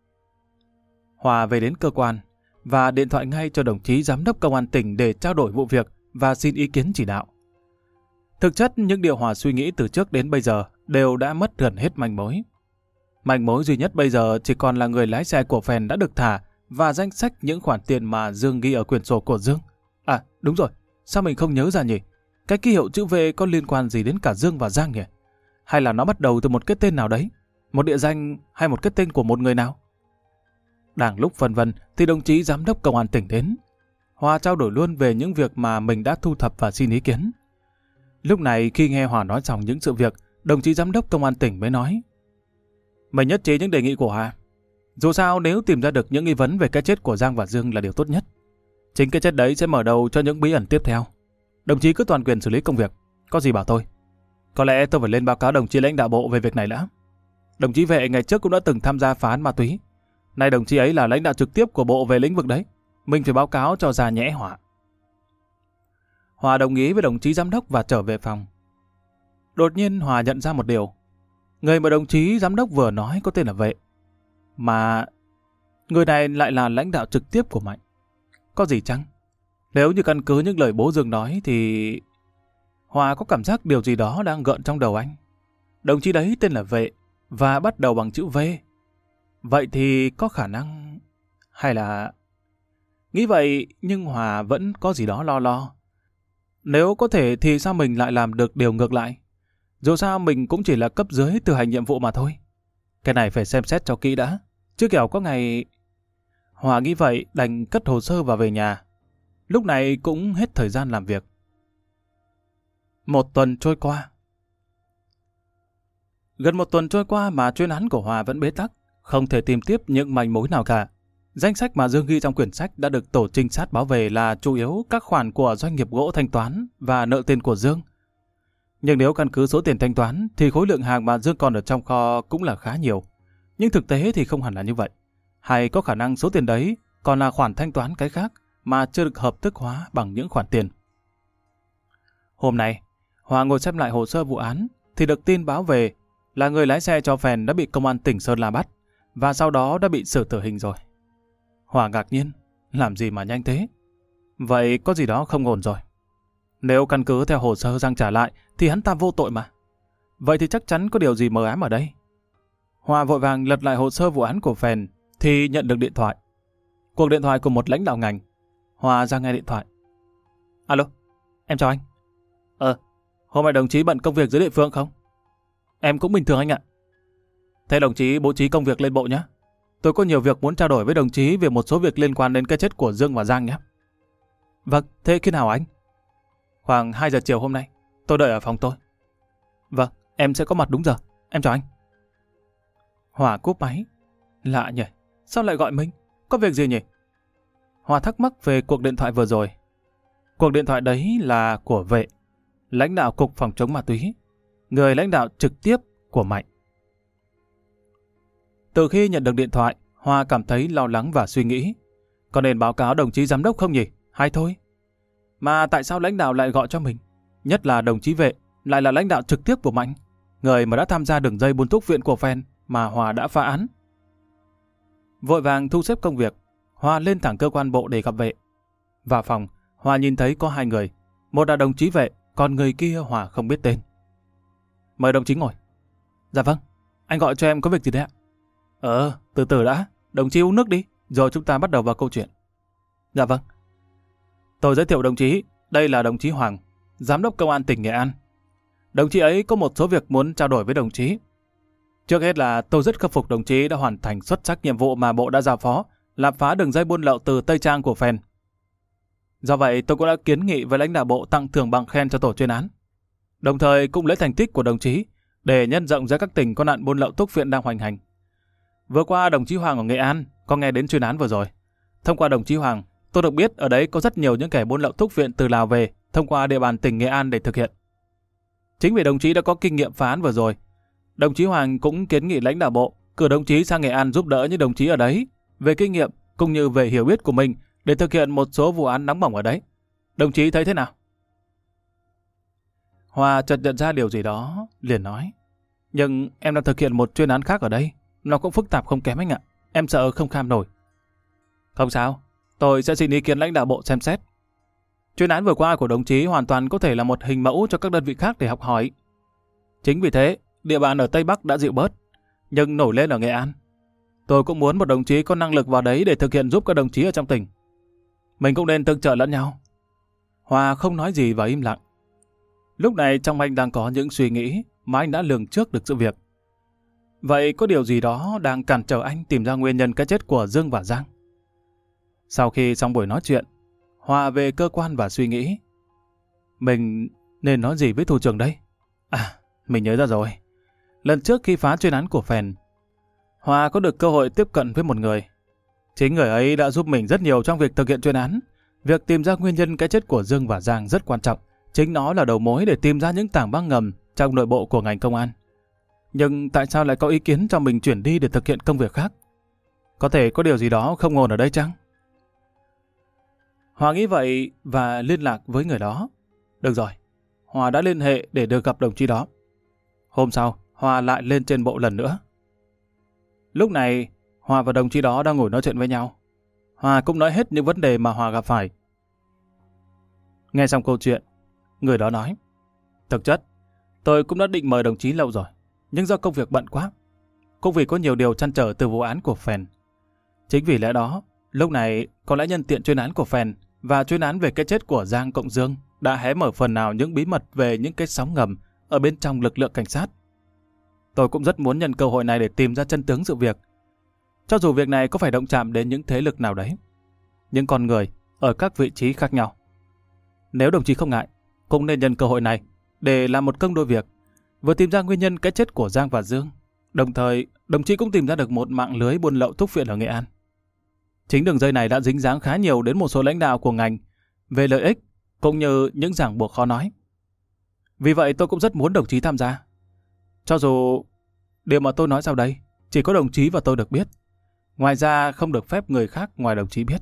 S1: Hòa về đến cơ quan và điện thoại ngay cho đồng chí giám đốc công an tỉnh để trao đổi vụ việc và xin ý kiến chỉ đạo. Thực chất, những điều Hòa suy nghĩ từ trước đến bây giờ đều đã mất gần hết manh mối. Manh mối duy nhất bây giờ chỉ còn là người lái xe của phèn đã được thả và danh sách những khoản tiền mà Dương ghi ở quyển sổ của Dương. À, đúng rồi, sao mình không nhớ ra nhỉ? Cái ký hiệu chữ V có liên quan gì đến cả Dương và Giang nhỉ? Hay là nó bắt đầu từ một cái tên nào đấy? Một địa danh hay một cái tên của một người nào? Đang lúc phân vân thì đồng chí giám đốc công an tỉnh đến. Hòa trao đổi luôn về những việc mà mình đã thu thập và xin ý kiến. Lúc này khi nghe Hòa nói xong những sự việc, đồng chí giám đốc công an tỉnh mới nói: Mình nhất trí những đề nghị của Hòa. Dù sao nếu tìm ra được những nghi vấn về cái chết của Giang và Dương là điều tốt nhất. Chính cái chết đấy sẽ mở đầu cho những bí ẩn tiếp theo. Đồng chí cứ toàn quyền xử lý công việc, có gì bảo tôi. Có lẽ tôi phải lên báo cáo đồng chí lãnh đạo bộ về việc này đã. Đồng chí Vệ ngày trước cũng đã từng tham gia phá án ma túy. Nay đồng chí ấy là lãnh đạo trực tiếp của bộ về lĩnh vực đấy. Mình phải báo cáo cho ra nhẽ Hòa. Hòa đồng ý với đồng chí giám đốc và trở về phòng. Đột nhiên Hòa nhận ra một điều. Người mà đồng chí giám đốc vừa nói có tên là Vệ. Mà người này lại là lãnh đạo trực tiếp của Mạnh. Có gì chăng? Nếu như căn cứ những lời bố Dương nói thì... Hòa có cảm giác điều gì đó đang gợn trong đầu anh. Đồng chí đấy tên là Vệ và bắt đầu bằng chữ V. Vậy thì có khả năng... Hay là... Nghĩ vậy nhưng Hòa vẫn có gì đó lo lo. Nếu có thể thì sao mình lại làm được điều ngược lại? Dù sao mình cũng chỉ là cấp dưới từ hành nhiệm vụ mà thôi. Cái này phải xem xét cho kỹ đã. Chứ kẻo có ngày... Hòa nghĩ vậy đành cất hồ sơ và về nhà. Lúc này cũng hết thời gian làm việc. Một tuần trôi qua. Gần một tuần trôi qua mà chuyên án của Hòa vẫn bế tắc, không thể tìm tiếp những manh mối nào cả. Danh sách mà Dương ghi trong quyển sách đã được tổ trinh sát báo về là chủ yếu các khoản của doanh nghiệp gỗ thanh toán và nợ tiền của Dương. Nhưng nếu căn cứ số tiền thanh toán thì khối lượng hàng mà Dương còn ở trong kho cũng là khá nhiều. Nhưng thực tế thì không hẳn là như vậy. Hay có khả năng số tiền đấy còn là khoản thanh toán cái khác mà chưa được hợp thức hóa bằng những khoản tiền. Hôm nay, Hòa ngồi xem lại hồ sơ vụ án thì được tin báo về là người lái xe cho phèn đã bị công an tỉnh Sơn La bắt và sau đó đã bị xử tử hình rồi. Hòa ngạc nhiên, làm gì mà nhanh thế? Vậy có gì đó không ổn rồi. Nếu căn cứ theo hồ sơ Giang trả lại thì hắn ta vô tội mà. Vậy thì chắc chắn có điều gì mờ ám ở đây. Hòa vội vàng lật lại hồ sơ vụ án của phèn thì nhận được điện thoại. Cuộc điện thoại của một lãnh đạo ngành. Hòa ra nghe điện thoại. Alo, em chào anh. Ờ, hôm nay đồng chí bận công việc dưới địa phương không? Em cũng bình thường anh ạ. Thế đồng chí bố trí công việc lên bộ nhé. Tôi có nhiều việc muốn trao đổi với đồng chí về một số việc liên quan đến cái chết của Dương và Giang nhé. Vâng, thế khi nào anh? Khoảng hai giờ chiều hôm nay. Tôi đợi ở phòng tôi. Vâng, em sẽ có mặt đúng giờ. Em chào anh. Hòa cúp máy. Lạ nhỉ, sao lại gọi mình? Có việc gì nhỉ? Hòa thắc mắc về cuộc điện thoại vừa rồi. Cuộc điện thoại đấy là của Vệ, lãnh đạo cục phòng chống ma túy, người lãnh đạo trực tiếp của Mạnh. Từ khi nhận được điện thoại, Hòa cảm thấy lo lắng và suy nghĩ. Có nên báo cáo đồng chí giám đốc không nhỉ? Hay thôi? Mà tại sao lãnh đạo lại gọi cho mình? Nhất là đồng chí Vệ, lại là lãnh đạo trực tiếp của Mạnh, người mà đã tham gia đường dây buôn thuốc viện của phèn mà Hòa đã phá án. Vội vàng thu xếp công việc, Hòa lên thẳng cơ quan bộ để gặp Vệ. Vào phòng, Hòa nhìn thấy có hai người. Một là đồng chí Vệ, còn người kia Hòa không biết tên. Mời đồng chí ngồi. Dạ vâng, anh gọi cho em có việc gì đấy ạ? Ờ, từ từ đã, đồng chí uống nước đi, rồi chúng ta bắt đầu vào câu chuyện. Dạ vâng. Tôi giới thiệu đồng chí, đây là đồng chí Hoàng, Giám đốc Công an tỉnh Nghệ An. Đồng chí ấy có một số việc muốn trao đổi với đồng chí. Trước hết là tôi rất khâm phục đồng chí đã hoàn thành xuất sắc nhiệm vụ mà Bộ đã giao phó, làm phá đường dây buôn lậu từ Tây Trang của Phèn. Do vậy tôi cũng đã kiến nghị với lãnh đạo Bộ tặng thưởng bằng khen cho tổ chuyên án. Đồng thời cũng lấy thành tích của đồng chí để nhân rộng ra các tỉnh có nạn buôn lậu thuốc phiện đang hoành hành. Vừa qua đồng chí Hoàng ở Nghệ An có nghe đến chuyên án vừa rồi. Thông qua đồng chí Hoàng, tôi được biết ở đấy có rất nhiều những kẻ buôn lậu thuốc phiện từ Lào về thông qua địa bàn tỉnh Nghệ An để thực hiện. Chính vì đồng chí đã có kinh nghiệm phá án vừa rồi, đồng chí Hoàng cũng kiến nghị lãnh đạo Bộ cử đồng chí sang Nghệ An giúp đỡ những đồng chí ở đấy về kinh nghiệm cũng như về hiểu biết của mình để thực hiện một số vụ án nóng bỏng ở đấy. Đồng chí thấy thế nào? Hòa chợt nhận ra điều gì đó, liền nói: Nhưng em đang thực hiện một chuyên án khác ở đây, nó cũng phức tạp không kém anh ạ. Em sợ không kham nổi. Không sao, tôi sẽ xin ý kiến lãnh đạo Bộ xem xét. Chuyên án vừa qua của đồng chí hoàn toàn có thể là một hình mẫu cho các đơn vị khác để học hỏi. Chính vì thế, địa bàn ở Tây Bắc đã dịu bớt, nhưng nổi lên ở Nghệ An. Tôi cũng muốn một đồng chí có năng lực vào đấy để thực hiện giúp các đồng chí ở trong tỉnh. Mình cũng nên tương trợ lẫn nhau. Hòa không nói gì và im lặng. Lúc này trong anh đang có những suy nghĩ mà anh đã lường trước được sự việc. Vậy có điều gì đó đang cản trở anh tìm ra nguyên nhân cái chết của Dương và Giang? Sau khi xong buổi nói chuyện, Hòa về cơ quan và suy nghĩ. Mình nên nói gì với thủ trưởng đây? À, mình nhớ ra rồi. Lần trước khi phá chuyên án của Phèn, Hòa có được cơ hội tiếp cận với một người. Chính người ấy đã giúp mình rất nhiều trong việc thực hiện chuyên án. Việc tìm ra nguyên nhân cái chết của Dương và Giang rất quan trọng. Chính nó là đầu mối để tìm ra những tảng băng ngầm trong nội bộ của ngành công an. Nhưng tại sao lại có ý kiến cho mình chuyển đi để thực hiện công việc khác? Có thể có điều gì đó không ổn ở đây chăng? Hòa nghĩ vậy và liên lạc với người đó. Được rồi, Hòa đã liên hệ để được gặp đồng chí đó. Hôm sau, Hòa lại lên trên bộ lần nữa. Lúc này, Hòa và đồng chí đó đang ngồi nói chuyện với nhau. Hòa cũng nói hết những vấn đề mà Hòa gặp phải. Nghe xong câu chuyện, người đó nói: Thực chất, tôi cũng đã định mời đồng chí lâu rồi, nhưng do công việc bận quá, cũng vì có nhiều điều trăn trở từ vụ án của Phèn. Chính vì lẽ đó, lúc này có lẽ nhân tiện chuyên án của Phèn và chuyên án về cái chết của Giang cộng Dương đã hé mở phần nào những bí mật về những cái sóng ngầm ở bên trong lực lượng cảnh sát. Tôi cũng rất muốn nhân cơ hội này để tìm ra chân tướng sự việc. Cho dù việc này có phải động chạm đến những thế lực nào đấy, những con người ở các vị trí khác nhau. Nếu đồng chí không ngại, cũng nên nhân cơ hội này để làm một công đôi việc, vừa tìm ra nguyên nhân cái chết của Giang và Dương, đồng thời đồng chí cũng tìm ra được một mạng lưới buôn lậu thuốc phiện ở Nghệ An. Chính đường dây này đã dính dáng khá nhiều đến một số lãnh đạo của ngành về lợi ích cũng như những ràng buộc khó nói. Vì vậy tôi cũng rất muốn đồng chí tham gia. Cho dù điều mà tôi nói sau đây chỉ có đồng chí và tôi được biết, ngoài ra không được phép người khác ngoài đồng chí biết.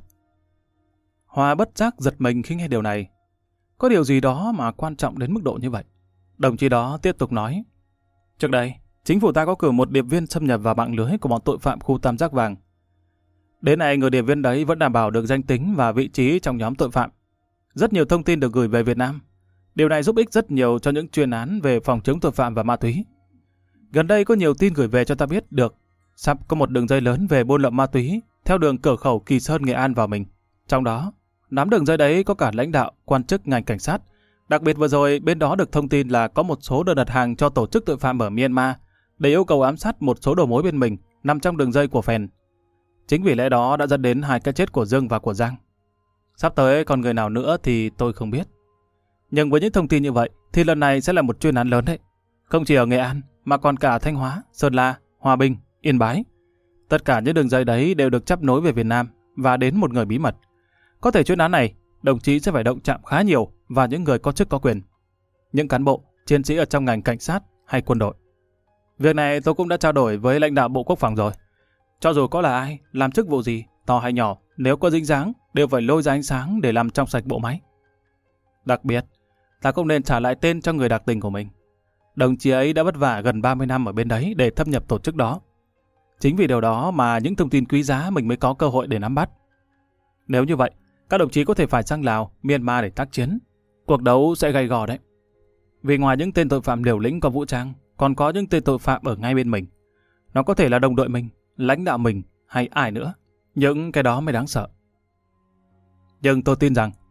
S1: Hòa bất giác giật mình khi nghe điều này. Có điều gì đó mà quan trọng đến mức độ như vậy? Đồng chí đó tiếp tục nói: Trước đây, chính phủ ta có cử một điệp viên xâm nhập vào mạng lưới của bọn tội phạm khu Tam Giác Vàng. Đến nay, người điệp viên đấy vẫn đảm bảo được danh tính và vị trí trong nhóm tội phạm. Rất nhiều thông tin được gửi về Việt Nam. Điều này giúp ích rất nhiều cho những chuyên án về phòng chống tội phạm và ma túy. Gần đây có nhiều tin gửi về cho ta biết được sắp có một đường dây lớn về buôn lậu ma túy theo đường cửa khẩu Kỳ Sơn, Nghệ An vào mình. Trong đó, nắm đường dây đấy có cả lãnh đạo, quan chức ngành cảnh sát. Đặc biệt vừa rồi, bên đó được thông tin là có một số đơn đặt hàng cho tổ chức tội phạm ở Myanmar để yêu cầu ám sát một số đầu mối bên mình nằm trong đường dây của Phèn. Chính vì lẽ đó đã dẫn đến hai cái chết của Dương và của Giang. Sắp tới còn người nào nữa thì tôi không biết. Nhưng với những thông tin như vậy thì lần này sẽ là một chuyên án lớn đấy. Không chỉ ở Nghệ An mà còn cả Thanh Hóa, Sơn La, Hòa Bình, Yên Bái. Tất cả những đường dây đấy đều được chắp nối về Việt Nam và đến một người bí mật. Có thể chuyên án này, đồng chí sẽ phải động chạm khá nhiều vào những người có chức có quyền. Những cán bộ, chiến sĩ ở trong ngành cảnh sát hay quân đội. Việc này tôi cũng đã trao đổi với lãnh đạo Bộ Quốc phòng rồi. Cho dù có là ai, làm chức vụ gì, to hay nhỏ, nếu có dính dáng, đều phải lôi ra ánh sáng để làm trong sạch bộ máy. Đặc biệt, ta cũng nên trả lại tên cho người đặc tình của mình. Đồng chí ấy đã vất vả gần ba mươi năm ở bên đấy để thâm nhập tổ chức đó. Chính vì điều đó mà những thông tin quý giá mình mới có cơ hội để nắm bắt. Nếu như vậy, các đồng chí có thể phải sang Lào, Myanmar để tác chiến. Cuộc đấu sẽ gay gò đấy. Vì ngoài những tên tội phạm liều lĩnh có vũ trang, còn có những tên tội phạm ở ngay bên mình. Nó có thể là đồng đội mình, lãnh đạo mình hay ai nữa. Những cái đó mới đáng sợ. Nhưng tôi tin rằng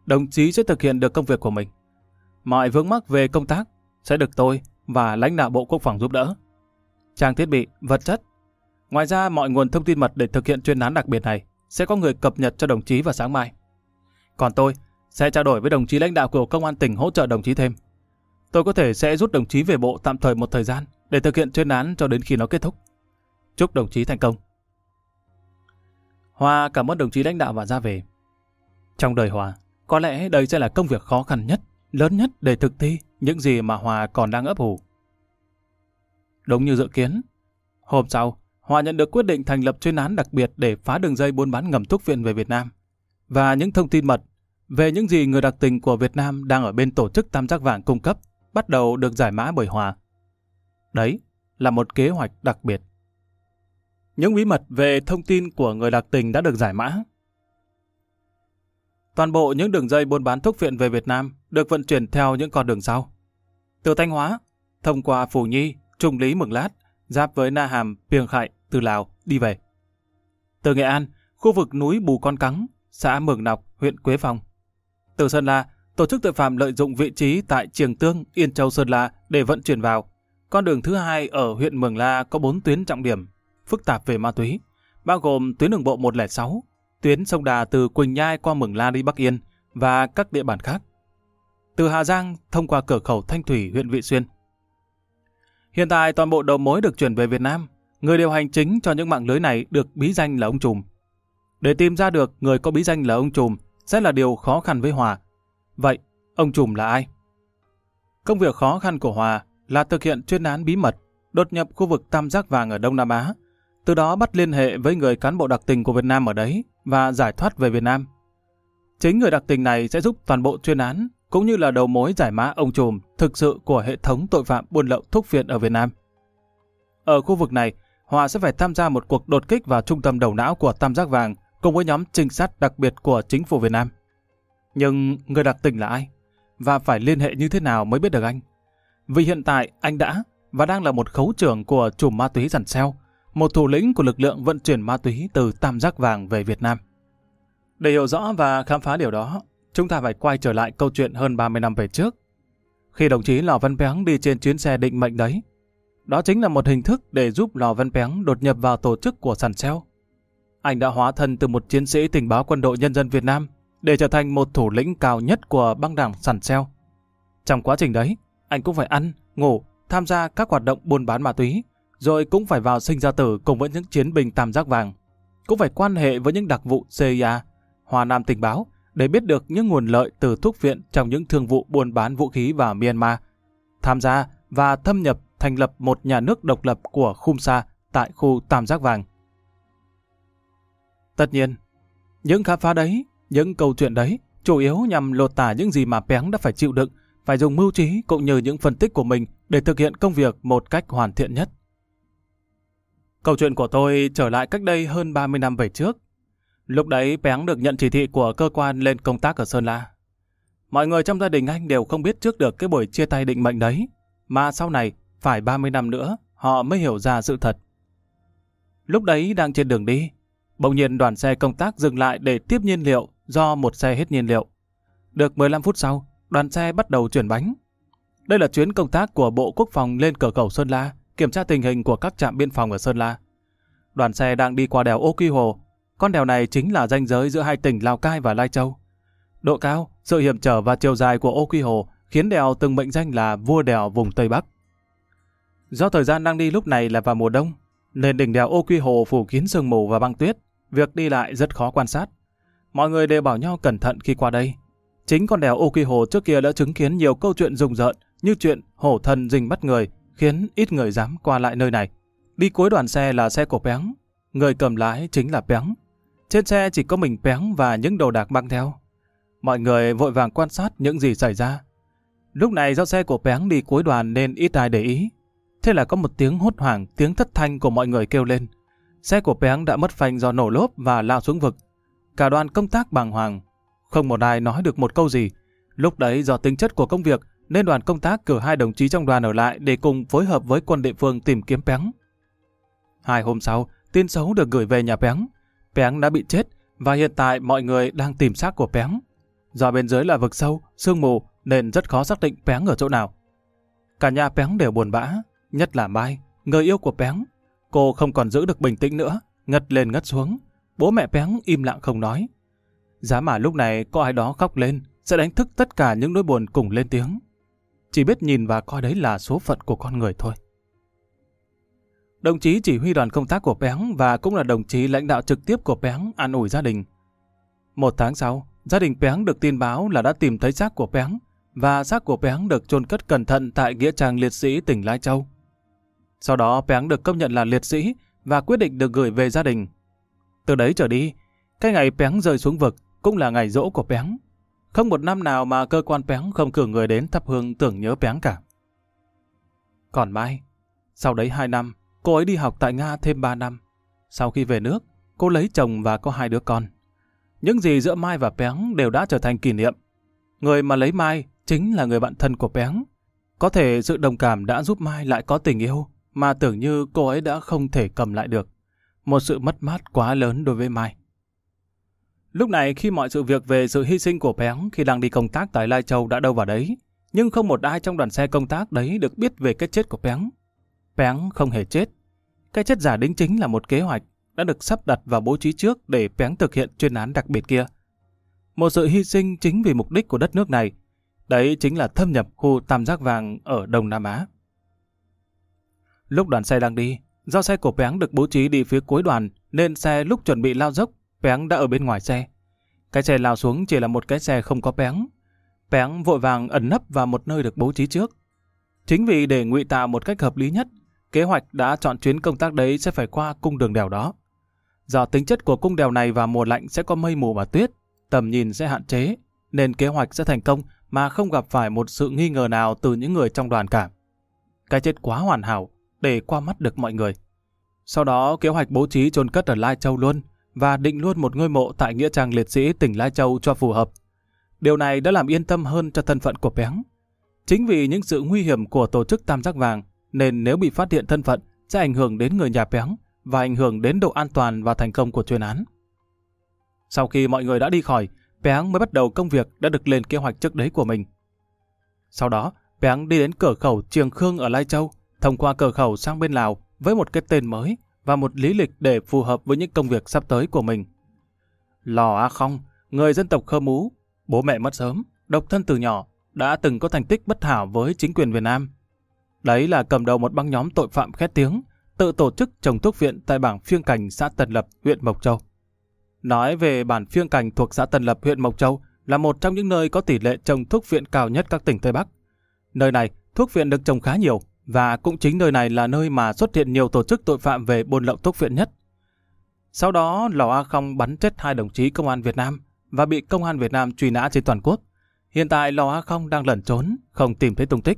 S1: đồng chí sẽ thực hiện được công việc của mình. Mọi vướng mắc về công tác sẽ được tôi và lãnh đạo Bộ Quốc phòng giúp đỡ. Trang thiết bị, vật chất. Ngoài ra, mọi nguồn thông tin mật để thực hiện chuyên án đặc biệt này sẽ có người cập nhật cho đồng chí vào sáng mai. Còn tôi sẽ trao đổi với đồng chí lãnh đạo của Công an tỉnh hỗ trợ đồng chí thêm. Tôi có thể sẽ rút đồng chí về bộ tạm thời một thời gian để thực hiện chuyên án cho đến khi nó kết thúc. Chúc đồng chí thành công. Hòa cảm ơn đồng chí lãnh đạo và ra về. Trong đời Hòa, có lẽ đây sẽ là công việc khó khăn nhất, lớn nhất để thực thi những gì mà Hòa còn đang ấp ủ. Đúng như dự kiến, hôm sau, Hòa nhận được quyết định thành lập chuyên án đặc biệt để phá đường dây buôn bán ngầm thuốc viện về Việt Nam. Và những thông tin mật về những gì người đặc tình của Việt Nam đang ở bên tổ chức Tam Giác Vàng cung cấp bắt đầu được giải mã bởi Hòa. Đấy là một kế hoạch đặc biệt. Những bí mật về thông tin của người đặc tình đã được giải mã. Toàn bộ những đường dây buôn bán thuốc viện về Việt Nam được vận chuyển theo những con đường sau. Từ Thanh Hóa, thông qua Phù Nhi, Trung Lý, Mường Lát, giáp với Na Hàm, Piêng Khải, từ Lào, đi về. Từ Nghệ An, khu vực núi Bù Con Cắng, xã Mường Nọc, huyện Quế Phong. Từ Sơn La, tổ chức tội phạm lợi dụng vị trí tại Triềng Tương, Yên Châu, Sơn La để vận chuyển vào. Con đường thứ hai ở huyện Mường La có bốn tuyến trọng điểm, phức tạp về ma túy, bao gồm tuyến đường bộ một không sáu, tuyến sông Đà từ Quỳnh Nhai qua Mường La đi Bắc Yên và các địa bàn khác. Từ Hà Giang thông qua cửa khẩu Thanh Thủy, huyện Vị Xuyên. Hiện tại toàn bộ đầu mối được chuyển về Việt Nam. Người điều hành chính cho những mạng lưới này được bí danh là ông Trùm. Để tìm ra được người có bí danh là ông Trùm sẽ là điều khó khăn với Hòa. Vậy, ông Trùm là ai? Công việc khó khăn của Hòa là thực hiện chuyên án bí mật, đột nhập khu vực Tam Giác Vàng ở Đông Nam Á, từ đó bắt liên hệ với người cán bộ đặc tình của Việt Nam ở đấy và giải thoát về Việt Nam. Chính người đặc tình này sẽ giúp toàn bộ chuyên án, cũng như là đầu mối giải mã ông Trùm thực sự của hệ thống tội phạm buôn lậu thuốc viện ở Việt Nam. Ở khu vực này, Hòa sẽ phải tham gia một cuộc đột kích vào trung tâm đầu não của Tam Giác Vàng cùng với nhóm trinh sát đặc biệt của chính phủ Việt Nam. Nhưng người đặc tình là ai? Và phải liên hệ như thế nào mới biết được anh? Vì hiện tại anh đã và đang là một khấu trưởng của chùm ma túy Rằn Xeo, một thủ lĩnh của lực lượng vận chuyển ma túy từ Tam Giác Vàng về Việt Nam. Để hiểu rõ và khám phá điều đó, chúng ta phải quay trở lại câu chuyện hơn ba mươi năm về trước. Khi đồng chí Lò Văn Péng đi trên chuyến xe định mệnh đấy, đó chính là một hình thức để giúp Lò Văn Péng đột nhập vào tổ chức của Rằn Xeo. Anh đã hóa thân từ một chiến sĩ tình báo quân đội nhân dân Việt Nam để trở thành một thủ lĩnh cao nhất của băng đảng Rằn Xeo. Trong quá trình đấy, anh cũng phải ăn, ngủ, tham gia các hoạt động buôn bán ma túy, rồi cũng phải vào sinh ra tử cùng với những chiến binh Tam Giác Vàng, cũng phải quan hệ với những đặc vụ xê i a, Hoa Nam tình báo để biết được những nguồn lợi từ thuốc viện trong những thương vụ buôn bán vũ khí vào Myanmar, tham gia và thâm nhập thành lập một nhà nước độc lập của Khumsa tại khu Tam Giác Vàng. Tất nhiên, những khám phá đấy, những câu chuyện đấy chủ yếu nhằm lột tả những gì mà Péng đã phải chịu đựng, phải dùng mưu trí cũng như những phân tích của mình để thực hiện công việc một cách hoàn thiện nhất. Câu chuyện của tôi trở lại cách đây hơn ba mươi năm về trước. Lúc đấy Péng được nhận chỉ thị của cơ quan lên công tác ở Sơn La. Mọi người trong gia đình anh đều không biết trước được cái buổi chia tay định mệnh đấy, mà sau này phải ba mươi năm nữa họ mới hiểu ra sự thật. Lúc đấy đang trên đường đi, bỗng nhiên đoàn xe công tác dừng lại để tiếp nhiên liệu do một xe hết nhiên liệu. Được mười lăm phút sau, đoàn xe bắt đầu chuyển bánh. Đây là chuyến công tác của Bộ Quốc phòng lên cửa khẩu Sơn La, kiểm tra tình hình của các trạm biên phòng ở Sơn La. Đoàn xe đang đi qua đèo Ô Quy Hồ. Con đèo này chính là ranh giới giữa hai tỉnh Lào Cai và Lai Châu. Độ cao, sự hiểm trở và chiều dài của Ô Quy Hồ khiến đèo từng mệnh danh là vua đèo vùng Tây Bắc. Do thời gian đang đi lúc này là vào mùa đông, nên đỉnh đèo Ô Quy Hồ phủ kín sương mù và băng tuyết, việc đi lại rất khó quan sát. Mọi người đều bảo nhau cẩn thận khi qua đây. Chính con đèo Ô Quy Hồ trước kia đã chứng kiến nhiều câu chuyện rùng rợn như chuyện hổ thần rình bắt người, khiến ít người dám qua lại nơi này. Đi cuối đoàn xe là xe của Péng, người cầm lái chính là Péng. Trên xe chỉ có mình Péng và những đồ đạc mang theo. Mọi người vội vàng quan sát những gì xảy ra. Lúc này do xe của Péng đi cuối đoàn nên ít ai để ý. Thế là có một tiếng hốt hoảng, tiếng thất thanh của mọi người kêu lên. Xe của Péng đã mất phanh do nổ lốp và lao xuống vực. Cả đoàn công tác bàng hoàng. Không một ai nói được một câu gì. Lúc đấy do tính chất của công việc nên đoàn công tác cử hai đồng chí trong đoàn ở lại để cùng phối hợp với quân địa phương tìm kiếm Péng. Hai hôm sau, tin xấu được gửi về nhà Péng. Péng đã bị chết và hiện tại mọi người đang tìm xác của Péng. Do bên dưới là vực sâu, sương mù nên rất khó xác định Péng ở chỗ nào. Cả nhà Péng đều buồn bã, nhất là Mai, người yêu của Péng. Cô không còn giữ được bình tĩnh nữa, ngất lên ngất xuống. Bố mẹ Péng im lặng không nói. Giá mà lúc này có ai đó khóc lên sẽ đánh thức tất cả những nỗi buồn cùng lên tiếng. Chỉ biết nhìn và coi đấy là số phận của con người thôi. Đồng chí chỉ huy đoàn công tác của Péng và cũng là đồng chí lãnh đạo trực tiếp của Péng an ủi gia đình. Một tháng sau, gia đình Péng được tin báo là đã tìm thấy xác của Péng và xác của Péng được chôn cất cẩn thận tại nghĩa trang liệt sĩ tỉnh Lai Châu. Sau đó Péng được công nhận là liệt sĩ và quyết định được gửi về gia đình. Từ đấy trở đi, cái ngày Péng rơi xuống vực cũng là ngày giỗ của Péng. Không một năm nào mà cơ quan Péng không cử người đến thắp hương tưởng nhớ Péng cả. Còn Mai, sau đấy hai năm, cô ấy đi học tại Nga thêm ba năm. Sau khi về nước, cô lấy chồng và có hai đứa con. Những gì giữa Mai và Péng đều đã trở thành kỷ niệm. Người mà lấy Mai chính là người bạn thân của Péng. Có thể sự đồng cảm đã giúp Mai lại có tình yêu mà tưởng như cô ấy đã không thể cầm lại được. Một sự mất mát quá lớn đối với Mai. Lúc này khi mọi sự việc về sự hy sinh của Péng khi đang đi công tác tại Lai Châu đã đâu vào đấy, nhưng không một ai trong đoàn xe công tác đấy được biết về cái chết của Péng. Péng không hề chết. Cái chết giả đính chính là một kế hoạch đã được sắp đặt và bố trí trước để Péng thực hiện chuyên án đặc biệt kia. Một sự hy sinh chính vì mục đích của đất nước này. Đấy chính là thâm nhập khu Tam Giác Vàng ở Đông Nam Á. Lúc đoàn xe đang đi, do xe của Péng được bố trí đi phía cuối đoàn nên xe lúc chuẩn bị lao dốc, Péng đã ở bên ngoài xe. Cái xe lao xuống chỉ là một cái xe không có Péng. Péng vội vàng ẩn nấp vào một nơi được bố trí trước. Chính vì để ngụy tạo một cách hợp lý nhất, kế hoạch đã chọn chuyến công tác đấy sẽ phải qua cung đường đèo đó. Do tính chất của cung đèo này vào mùa lạnh sẽ có mây mù và tuyết, tầm nhìn sẽ hạn chế, nên kế hoạch sẽ thành công mà không gặp phải một sự nghi ngờ nào từ những người trong đoàn cả. Cái chết quá hoàn hảo để qua mắt được mọi người. Sau đó kế hoạch bố trí chôn cất ở Lai Châu luôn và định luôn một ngôi mộ tại nghĩa trang liệt sĩ tỉnh Lai Châu cho phù hợp. Điều này đã làm yên tâm hơn cho thân phận của Péng. Chính vì những sự nguy hiểm của tổ chức Tam Giác Vàng nên nếu bị phát hiện thân phận sẽ ảnh hưởng đến người nhà Péng và ảnh hưởng đến độ an toàn và thành công của chuyên án. Sau khi mọi người đã đi khỏi, Péng mới bắt đầu công việc đã được lên kế hoạch trước đấy của mình. Sau đó, Péng đi đến cửa khẩu Triềng Khương ở Lai Châu, thông qua cửa khẩu sang bên Lào với một cái tên mới và một lý lịch để phù hợp với những công việc sắp tới của mình. Lò A Không, người dân tộc Khơ Mú, bố mẹ mất sớm, độc thân từ nhỏ, đã từng có thành tích bất hảo với chính quyền Việt Nam. Đấy là cầm đầu một băng nhóm tội phạm khét tiếng, tự tổ chức trồng thuốc viện tại bản Phiêng Cành, xã Tân Lập, huyện Mộc Châu. Nói về bản Phiêng Cành thuộc xã Tân Lập, huyện Mộc Châu là một trong những nơi có tỷ lệ trồng thuốc viện cao nhất các tỉnh Tây Bắc. Nơi này, thuốc viện được trồng khá nhiều và cũng chính nơi này là nơi mà xuất hiện nhiều tổ chức tội phạm về buôn lậu thuốc viện nhất. Sau đó, Lò A Không bắn chết hai đồng chí công an Việt Nam và bị công an Việt Nam truy nã trên toàn quốc. Hiện tại Lò A Không đang lẩn trốn, không tìm thấy tung tích.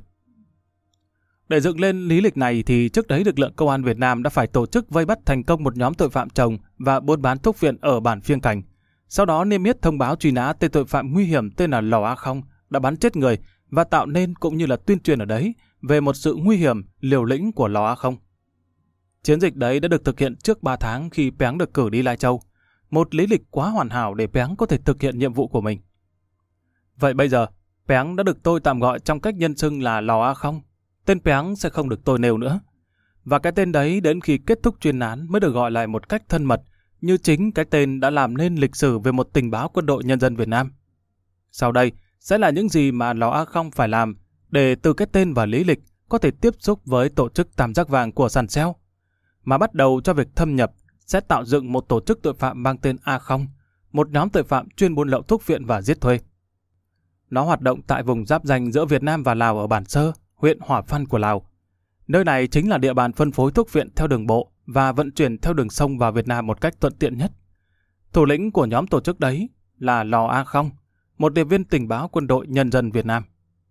S1: Để dựng lên lý lịch này thì trước đấy lực lượng công an Việt Nam đã phải tổ chức vây bắt thành công một nhóm tội phạm trồng và buôn bán thuốc viện ở bản Phiêng Cành. Sau đó niêm yết thông báo truy nã tên tội phạm nguy hiểm tên là Lò A Không đã bắn chết người và tạo nên cũng như là tuyên truyền ở đấy về một sự nguy hiểm, liều lĩnh của Lò A Không. Chiến dịch đấy đã được thực hiện trước ba tháng khi Péng được cử đi Lai Châu. Một lý lịch quá hoàn hảo để Péng có thể thực hiện nhiệm vụ của mình. Vậy bây giờ, Péng đã được tôi tạm gọi trong cách nhân xưng là Lò A Không. Tên Péng sẽ không được tôi nêu nữa. Và cái tên đấy đến khi kết thúc chuyên án mới được gọi lại một cách thân mật, như chính cái tên đã làm nên lịch sử về một tình báo quân đội nhân dân Việt Nam. Sau đây sẽ là những gì mà Lò A Không phải làm để từ cái tên và lý lịch có thể tiếp xúc với tổ chức Tam Giác Vàng của Sàn Xeo, mà bắt đầu cho việc thâm nhập sẽ tạo dựng một tổ chức tội phạm mang tên A Không, một nhóm tội phạm chuyên buôn lậu thuốc viện và giết thuê. Nó hoạt động tại vùng giáp ranh giữa Việt Nam và Lào ở Bản Sơ, huyện Hỏa Phan của Lào. Nơi này chính là địa bàn phân phối thuốc viện theo đường bộ và vận chuyển theo đường sông vào Việt Nam một cách thuận tiện nhất. Thủ lĩnh của nhóm tổ chức đấy là Lò A Không, một điệp viên tình báo quân đội nhân dân Việt Nam.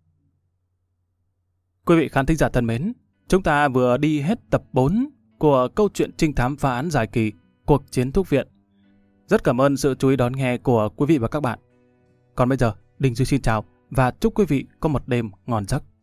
S1: Quý vị khán thính giả thân mến, chúng ta vừa đi hết tập bốn của câu chuyện trinh thám phá án dài kỳ Cuộc chiến thuốc viện. Rất cảm ơn sự chú ý đón nghe của quý vị và các bạn. Còn bây giờ, Đình Duy xin chào và chúc quý vị có một đêm ngon giấc.